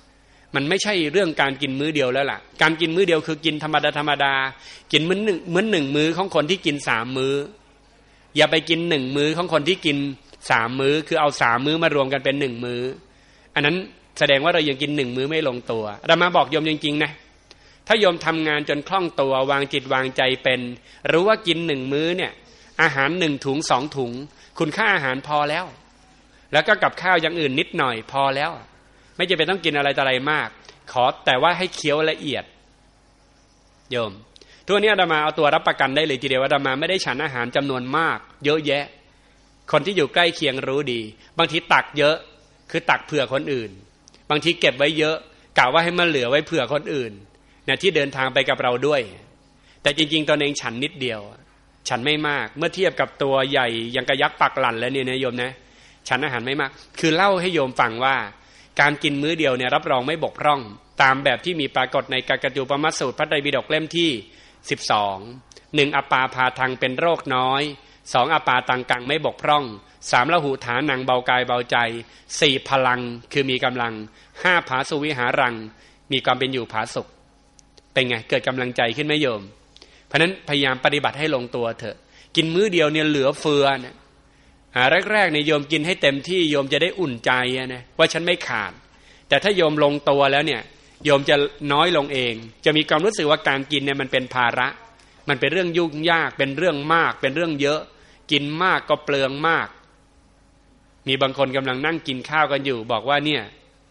มันไม่ใช่เรื่องการกินมื้อเดียวแล้วล่ะการกินมื้อเดียวคือกินธรรมดากินมื้อหนึ่งมื้อของคนที่กิน3มื้ออย่าไปกิน1มื้อของคนที่กิน3มื้อคือเอา3มื้อมารวมกันเป็น1มื้ออันนั้นแสดงว่าเรายังกิน1มื้อไม่ลงตัวอาตมาบอกโยมจริงๆนะถ้าโยมทำงานจนคล่องตัววางจิตวางใจเป็นรู้ว่ากิน1มื้อเนี่ยอาหาร1ถุง2ถุงคุณค่าอาหารพอแล้วแล้วก็กับข้าวอย่างอื่นนิดหน่อยพอแล้วไม่จำเป็นต้องกินอะไรต่ออะไรมากขอแต่ว่าให้เคี้ยวละเอียดโยมทุกนี้อาตมาเอาตัวรับประกันได้เลยทีเดียวว่าอาตมาไม่ได้ฉันอาหารจำนวนมากเยอะแยะคนที่อยู่ใกล้เคียงรู้ดีบางทีตักเยอะคือตักเผื่อคนอื่นบางทีเก็บไว้เยอะกะว่าให้มันเหลือไว้เผื่อคนอื่นเนี่ยที่เดินทางไปกับเราด้วยแต่จริงๆตนเองฉันนิดเดียวฉันไม่มากเมื่อเทียบกับตัวใหญ่ยังกระยักปักหลั่นแล้วเนี่ยนะโยมนะฉันอาหารไม่มากคือเล่าให้โยมฟังว่าการกินมื้อเดียวเนี่ยรับรองไม่บกพร่องตามแบบที่มีปรากฏในกักกัจจุปมัสสูตรพระไตรปิฎกเล่มที่12 1อปาพาทังเป็นโรคน้อย2อปาตังกังไม่บกพร่อง3ละหุฐานังเบากายเบาใจ4พลังคือมีกำลัง5ผาสุวิหารังมีความเป็นอยู่ผาสุกเป็นไงเกิดกำลังใจขึ้นไหมโยมเพราะนั้นพยายามปฏิบัติให้ลงตัวเถอะกินมื้อเดียวเนี่ยเหลือเฟือนะแรกๆเนี่ยโยมกินให้เต็มที่โยมจะได้อุ่นใจนะว่าฉันไม่ขาดแต่ถ้าโยมลงตัวแล้วเนี่ยโยมจะน้อยลงเองจะมีความรู้สึกว่าการกินเนี่ยมันเป็นภาระมันเป็นเรื่องยุ่งยากเป็นเรื่องมากเป็นเรื่องเยอะกินมากก็เปลืองมากมีบางคนกำลังนั่งกินข้าวกันอยู่บอกว่าเนี่ย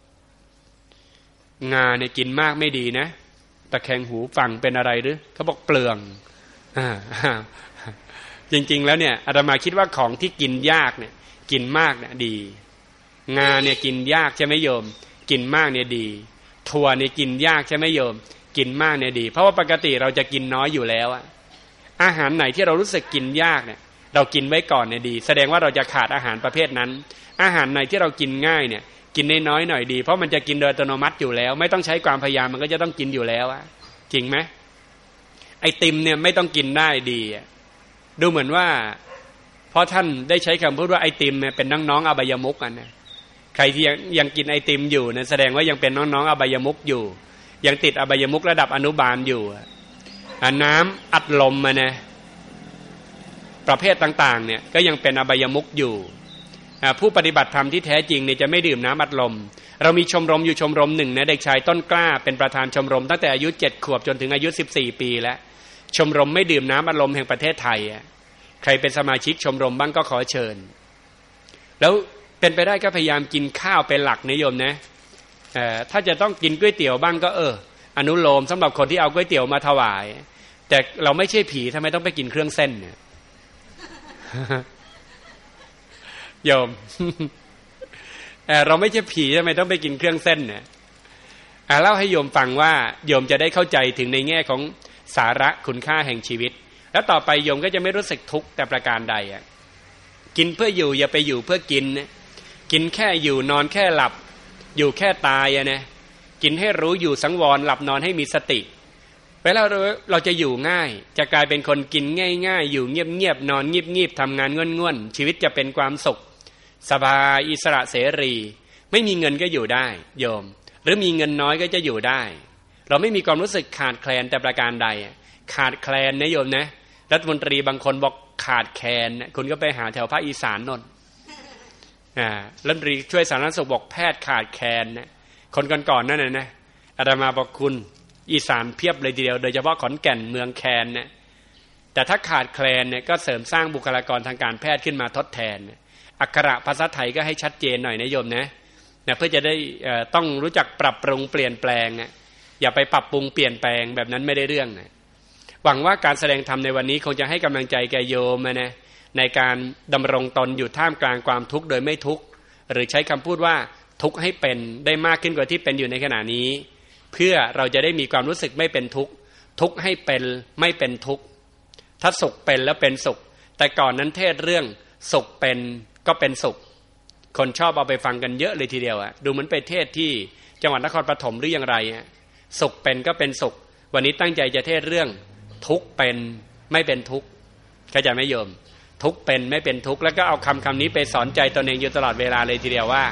งาเนี่ยกินมากไม่ดีนะตะแคงหูฟังเป็นอะไรหรือเขาบอกเปลืองจริงๆแล้วเนี่ยอาตมาคิดว่าของที่กินยากเนี่ยกินมากเนี่ยดีงาเนี่ยกินยากใช่ไหมโยมกินมากเนี่ยดีถั่วเนี่ยกินยากใช่ไหมโยมกินมากเนี่ยดีเพราะว่าปกติเราจะกินน้อยอยู่แล้วอาหารไหนที่เรารู้สึกกินยากเนี่ยเรากินไว้ก่อนเนี่ยดีแสดงว่าเราจะขาดอาหารประเภทนั้นอาหารไหนที่เรากินง่ายเนี่ยกินน้อยๆหน่อยดีเพราะมันจะกินโดยอัตโนมัติอยู่แล้วไม่ต้องใช้ความพยายามมันก็จะต้องกินอยู่แล้วจริงไหมไอติมเนี่ยไม่ต้องกินได้ดีดูเหมือนว่าเพราะท่านได้ใช้คำพูดว่าไอติมเนี่ยเป็นน้องๆอบายมุขกันนะใครที่ยังกินไอติมอยู่เนี่ยแสดงว่ายังเป็นน้องๆอบายมุขอยู่ยังติดอบายมุขระดับอนุบาลอยู่น้ำอัดลมนะประเภทต่างๆเนี่ยก็ยังเป็นอบายมุขอยู่ผู้ปฏิบัติธรรมที่แท้จริงเนี่ยจะไม่ดื่มน้ำอัดลมเรามีชมรมอยู่ชมรมหนึ่งนะเด็กชายต้นกล้าเป็นประธานชมรมตั้งแต่อายุ7 ขวบจนถึงอายุ14 ปีแล้วชมรมไม่ดื่มน้ำอัดลมแห่งประเทศไทยใครเป็นสมาชิกชมรมบ้างก็ขอเชิญแล้วเป็นไปได้ก็พยายามกินข้าวเป็นหลักนิยมนะถ้าจะต้องกินก๋วยเตี๋ยวบ้างก็อนุโลมสำหรับคนที่เอาก๋วยเตี๋ยวมาถวายแต่เราไม่ใช่ผีทำไมต้องไปกินเครื่องเส้นเนี่ยโยม เราไม่ใช่ผีทำไมต้องไปกินเครื่องเส้นเนี่ยเล่าให้โยมฟังว่าโยมจะได้เข้าใจถึงในแง่ของสาระคุณค่าแห่งชีวิตแล้วต่อไปโยมก็จะไม่รู้สึกทุกข์แต่ประการใดกินเพื่ออยู่อย่าไปอยู่เพื่อกินนะกินแค่อยู่นอนแค่หลับอยู่แค่ตายนะกินให้รู้อยู่สังวรหลับนอนให้มีสติเวลาเราจะอยู่ง่ายจะกลายเป็นคนกินง่ายๆอยู่เงียบๆนอนเงียบๆทำงานง่วนๆชีวิตจะเป็นความสุขสบายอิสระเสรีไม่มีเงินก็อยู่ได้โยมหรือมีเงินน้อยก็จะอยู่ได้เราไม่มีความรู้สึกขาดแคลนแต่ประการใดขาดแคลนนะโยมนะรัฐมนตรีบางคนบอกขาดแคลนคุณก็ไปหาแถวภาคอีสานนนรัฐมนตรีช่วยสาธารณสุขบอกแพทย์ขาดแคลนนะคนก่อนๆนั่นนะอาตมาบอกคุณอีสานเพียบเลยทีเดียวโดยเฉพาะขอนแก่นเมืองแคนนะแต่ถ้าขาดแคลนเนี่ยก็เสริมสร้างบุคลากรทางการแพทย์ขึ้นมาทดแทนอักขระภาษาไทยก็ให้ชัดเจนหน่อยนะโยมนะเพื่อจะได้ต้องรู้จักปรับปรุงเปลี่ยนแปลงอย่าไปปรับปรุงเปลี่ยนแปลงแบบนั้นไม่ได้เรื่องนะหวังว่าการแสดงธรรมในวันนี้คงจะให้กำลังใจแก่โยมนะในการดำรงตนอยู่ท่ามกลางความทุกข์โดยไม่ทุกข์หรือใช้คำพูดว่าทุกข์ให้เป็นได้มากขึ้นกว่าที่เป็นอยู่ในขณะนี้เพื่อเราจะได้มีความรู้สึกไม่เป็นทุกข์ทุกข์ให้เป็นไม่เป็นทุกข์ถ้าสุขเป็นแล้วเป็นสุขแต่ก่อนนั้นเทศเรื่องสุขเป็นก็เป็นสุขคนชอบเอาไปฟังกันเยอะเลยทีเดียวดูเหมือนไปเทศที่จังหวัดนครปฐมหรืออย่างไรสุขเป็นก็เป็นสุขวันนี้ตั้งใจจะเทศเรื่องทุกข์เป็นไม่เป็นทุกข์เข้าใจไหมโยมทุกข์เป็นไม่เป็นทุกข์แล้วก็เอาคำนี้ไปสอนใจตนเองอยู่ตลอดเวลาเลยทีเดียวว่า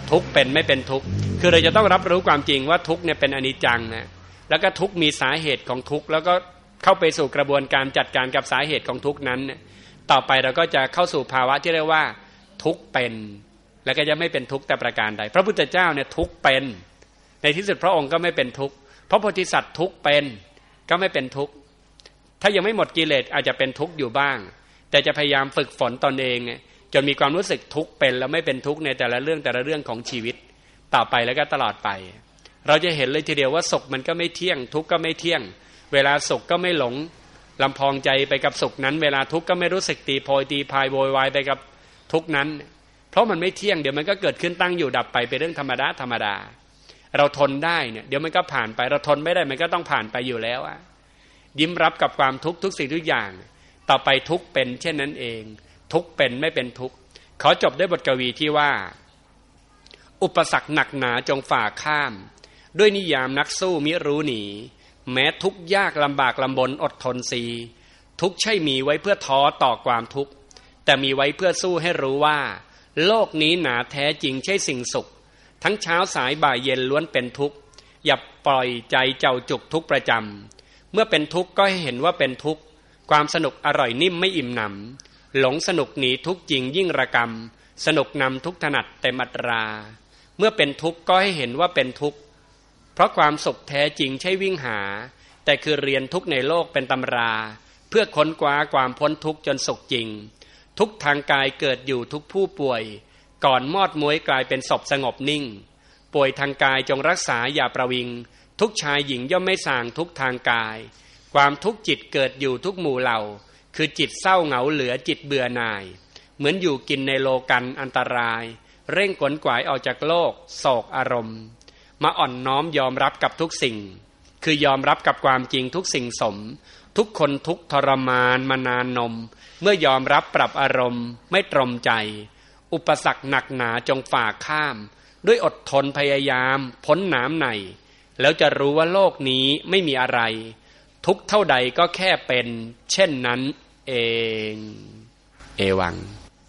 ทุกข์เป็นไม่เป็นทุกข์คือเราจะต้องรับรู้ความจริงว่าทุกข์เนี่ยเป็นอนิจจังนะแล้วก็ทุกข์มีสาเหตุของทุกข์แล้วก็เข้าไปสู่กระบวนการจัดการกับสาเหตุของทุกข์นั้นต่อไปเราก็จะเข้าสู่ภาวะที่เรียกว่าทุกข์เป็นแล้วก็จะไม่เป็นทุกข์แต่ประการใดพระพุทธเจ้าเนี่ยทุกข์เป็นในที่สุดพระองค์ก็ไม่เป็นทุกข์พระโพธิสัตว์ทุกข์เป็นก็ไม่เป็นทุกข์ถ้ายังไม่หมดกิเลสอาจจะเป็นทุกข์อยู่บ้างแต่จะพยายามฝึกฝนตนเองจนมีความรู้สึกทุกข์เป็นแล้วไม่เป็นทุกข์ในแต่ละเรื่องของชีวิตต่อไปแล้วก็ตลอดไปเราจะเห็นเลยทีเดียวว่าสุขมันก็ไม่เที่ยงทุกข์ก็ไม่เที่ยงเวลาสุขก็ไม่หลงลำพองใจไปกับสุขนั้นเวลาทุกข์ก็ไม่รู้สึกตีโพยตีพายโวยวายไปกับทุกข์นั้นเพราะมันไม่เที่ยงเดี๋ยวมันก็เกิดขึ้นตั้งอยู่ดับไปเป็นเรื่องธรรมดาเราทนได้เนี่ยเดี๋ยวมันก็ผ่านไปเราทนไม่ได้มันก็ต้องผ่านไปอยู่แล้วยิ้มรับกับความทุกข์ทุกสิ่งทุกอย่างต่อไปทุกข์เป็นเช่นนั้นเองทุกข์เป็นไม่เป็นทุกข์ขอจบด้วยบทกวีที่ว่าอุปสรรคหนักหนาจงฝ่าข้ามด้วยนิยามนักสู้มิรู้หนีแม้ทุกข์ยากลำบากลำบนอดทนสีทุกข์ใช่มีไว้เพื่อท้อต่อความทุกข์แต่มีไว้เพื่อสู้ให้รู้ว่าโลกนี้หนาแท้จริงใช่สิ่งสุขทั้งเช้าสายบ่ายเย็นล้วนเป็นทุกข์อย่าปล่อยใจเจ้าจุกทุกประจำเมื่อเป็นทุกข์ก็ให้เห็นว่าเป็นทุกข์ความสนุกอร่อยนิ่มไม่อิ่มหนำหลงสนุกหนีทุกข์จริงยิ่งระกำสนุกนำทุกถนัดเต็มอัตราเมื่อเป็นทุกข์ก็ให้เห็นว่าเป็นทุกข์เพราะความสุขแท้จริงใช่วิ่งหาแต่คือเรียนทุกข์ในโลกเป็นตำราเพื่อค้นคว้าความพ้นทุกข์จนสุขจริงทุกทางกายเกิดอยู่ทุกผู้ป่วยก่อนมอดม้วยกลายเป็นศพสงบนิ่งป่วยทางกายจงรักษาอย่าประวิงทุกชายหญิงย่อมไม่ส่างทุกทางกายความทุกข์จิตเกิดอยู่ทุกหมู่เหล่าคือจิตเศร้าเหงาเหลือจิตเบื่อหน่ายเหมือนอยู่กินในโลกันอันตรายเร่งขวนขวายออกจากโลกโศกอารมณ์มาอ่อนน้อมยอมรับกับทุกสิ่งคือยอมรับกับความจริงทุกสิ่งสมทุกคนทุกทรมานมานานนมเมื่อยอมรับปรับอารมณ์ไม่ตรมใจอุปสรรคหนักหนาจงฝ่าข้ามด้วยอดทนพยายามพ้นหนามในแล้วจะรู้ว่าโลกนี้ไม่มีอะไรทุกเท่าใดก็แค่เป็นเช่นนั้นเองเอวัง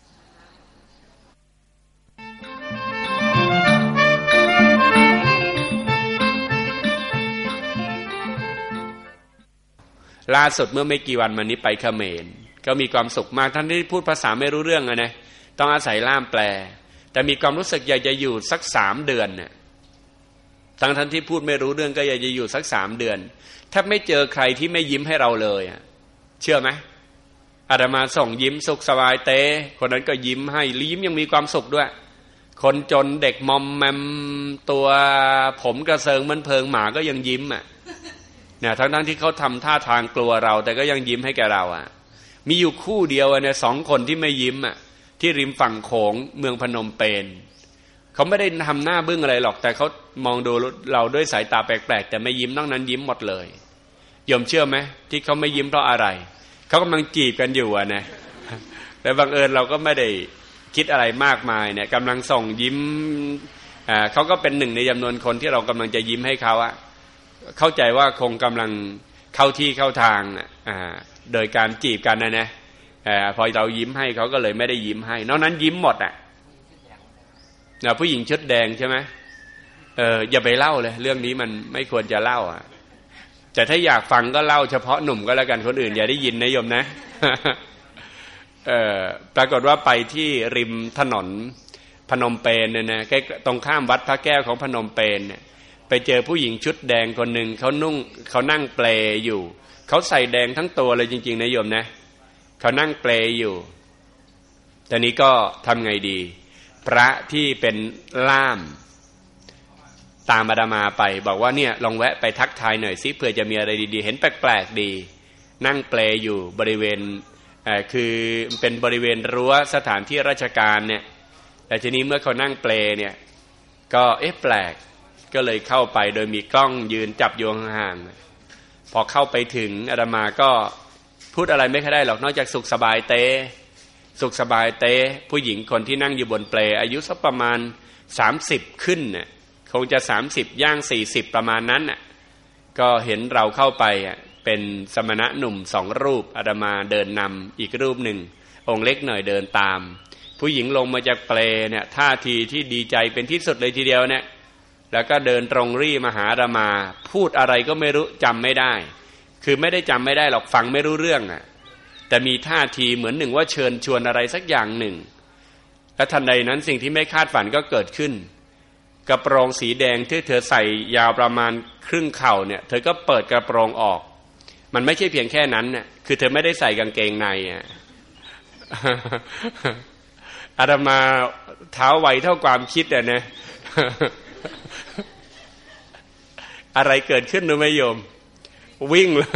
ล่าสุดเมื่อไม่กี่วันมานี้ไปเขมรก็มีความสุขมากท่านที่พูดภาษาไม่รู้เรื่องนะต้องอาศัยล่ามแปลแต่มีความรู้สึกอยากจะอยู่สัก3 เดือนเนี่ยท่านที่พูดไม่รู้เรื่องก็อยากจะอยู่สัก3 เดือนแทบไม่เจอใครที่ไม่ยิ้มให้เราเลยเชื่อไหมอาตมาส่งยิ้มสุขสบายเต้คนนั้นก็ยิ้มให้ยิ้มยังมีความสุขด้วยคนจนเด็กมอมแมมตัวผมกระเซิงมันเพิงหมาก็ยังยิ้มเนี่ยทั้งที่เขาทำท่าทางกลัวเราแต่ก็ยังยิ้มให้แกเรามีอยู่คู่เดียวเนี่ย2 คนที่ไม่ยิ้มที่ริมฝั่งโขงเมืองพนมเปญเขาไม่ได้ทำหน้าบึ้งอะไรหรอกแต่เขามองดูเราด้วยสายตาแปลกๆแต่ไม่ยิ้มนอกนั้นยิ้มหมดเลยโยมเชื่อไหมที่เขาไม่ยิ้มเพราะอะไรเขากำลังจีบกันอยู่นะแต่บังเอิญเราก็ไม่ได้คิดอะไรมากมายเนี่ยกำลังส่งยิ้มเขาก็เป็นหนึ่งในจำนวนคนที่เรากำลังจะยิ้มให้เขาเข้าใจว่าคงกำลังเข้าที่เข้าทางโดยการจีบกันนะพอเรายิ้มให้เขาก็เลยไม่ได้ยิ้มให้นอกนั้นยิ้มหมดผู้หญิงชุดแดงใช่ไหมอย่าไปเล่าเลยเรื่องนี้มันไม่ควรจะเล่าแต่ถ้าอยากฟังก็เล่าเฉพาะหนุ่มก็แล้วกันคนอื่นอย่าได้ยินนะโยมนะปรากฏว่าไปที่ริมถนนพนมเปญเนี่ยนะใกล้ตรงข้ามวัดพระแก้วของพนมเปญเนี่ยไปเจอผู้หญิงชุดแดงคนหนึ่งเขานั่งเปลอยู่เขาใส่แดงทั้งตัวเลยจริงๆนะโยมนะเขานั่งเปลอยู่ตอนนี้ก็ทำไงดีพระที่เป็นล่ามตามอาตมาไปบอกว่าเนี่ยลองแวะไปทักทายหน่อยสิเผื่อจะมีอะไรดีๆเห็นแปลกๆดีนั่งเปลอยู่บริเวณคือเป็นบริเวณรั้วสถานที่ราชการเนี่ยแต่ทีนี้เมื่อเขานั่งเปลเนี่ยก็แปลกก็เลยเข้าไปโดยมีกล้องยืนจับอยู่ห่างๆพอเข้าไปถึงอาตมาก็พูดอะไรไม่ค่อยได้หรอกนอกจากสุขสบายเตสุขสบายเตผู้หญิงคนที่นั่งอยู่บนเปลอายุสักประมาณ30ขึ้นเนี่ยคงจะ30ย่าง40ประมาณนั้นก็เห็นเราเข้าไปเป็นสมณะหนุ่ม2 รูปอาตมาเดินนำอีกรูปหนึ่งองค์เล็กหน่อยเดินตามผู้หญิงลงมาจากเปลเนี่ยท่าทีที่ดีใจเป็นที่สุดเลยทีเดียวเนี่ยแล้วก็เดินตรงรี่มาหาอาตมาพูดอะไรก็ไม่รู้จำไม่ได้คือไม่ได้จำไม่ได้หรอกฟังไม่รู้เรื่องอ่ะแต่มีท่าทีเหมือนหนึ่งว่าเชิญชวนอะไรสักอย่างหนึ่งและทันใดนั้นสิ่งที่ไม่คาดฝันก็เกิดขึ้นกระโปรงสีแดงที่เธอใส่ยาวประมาณครึ่งเข่าเนี่ยเธอก็เปิดกระโปรงออกมันไม่ใช่เพียงแค่นั้นน่ะคือเธอไม่ได้ใส่กางเกงในอ่ะ อาตมาเท้าไวเท่าความคิดอ่ะนะ อะไรเกิดขึ้นรู้ไหมโยมวิ่งเลย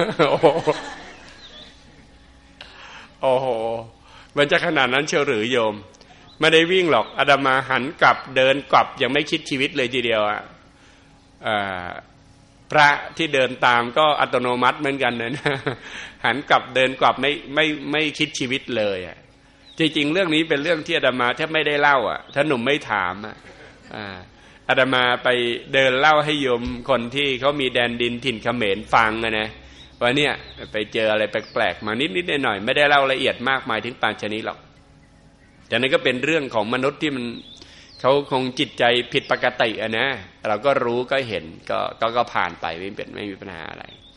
โอ้โหมันจะขนาดนั้นเชียวหรือโยมไม่ได้วิ่งหรอกอาตมาหันกลับเดินกลับยังไม่คิดชีวิตเลยทีเดียวอ่ะพระที่เดินตามก็อัตโนมัติเหมือนกันนะ หันกลับเดินกลับไม่คิดชีวิตเลยอ่ะจริงๆเรื่องนี้เป็นเรื่องที่อาตมาแทบไม่ได้เล่าอ่ะถ้าหนุ่มไม่ถามอ่ะอาตมาไปเดินเล่าให้โยมคนที่เขามีแดนดินถิ่นเขมรฟังนะว่าเนี่ยไปเจออะไรแปลกๆมานิดๆหน่อยๆไม่ได้เล่าละเอียดมากมายถึงปานชนิดหรอกแต่นั่นก็เป็นเรื่องของมนุษย์ที่มันเขาคงจิตใจผิดปกติอ่ะนะเราก็รู้ก็เห็นก็ผ่านไปไม่มีปัญหาอะไร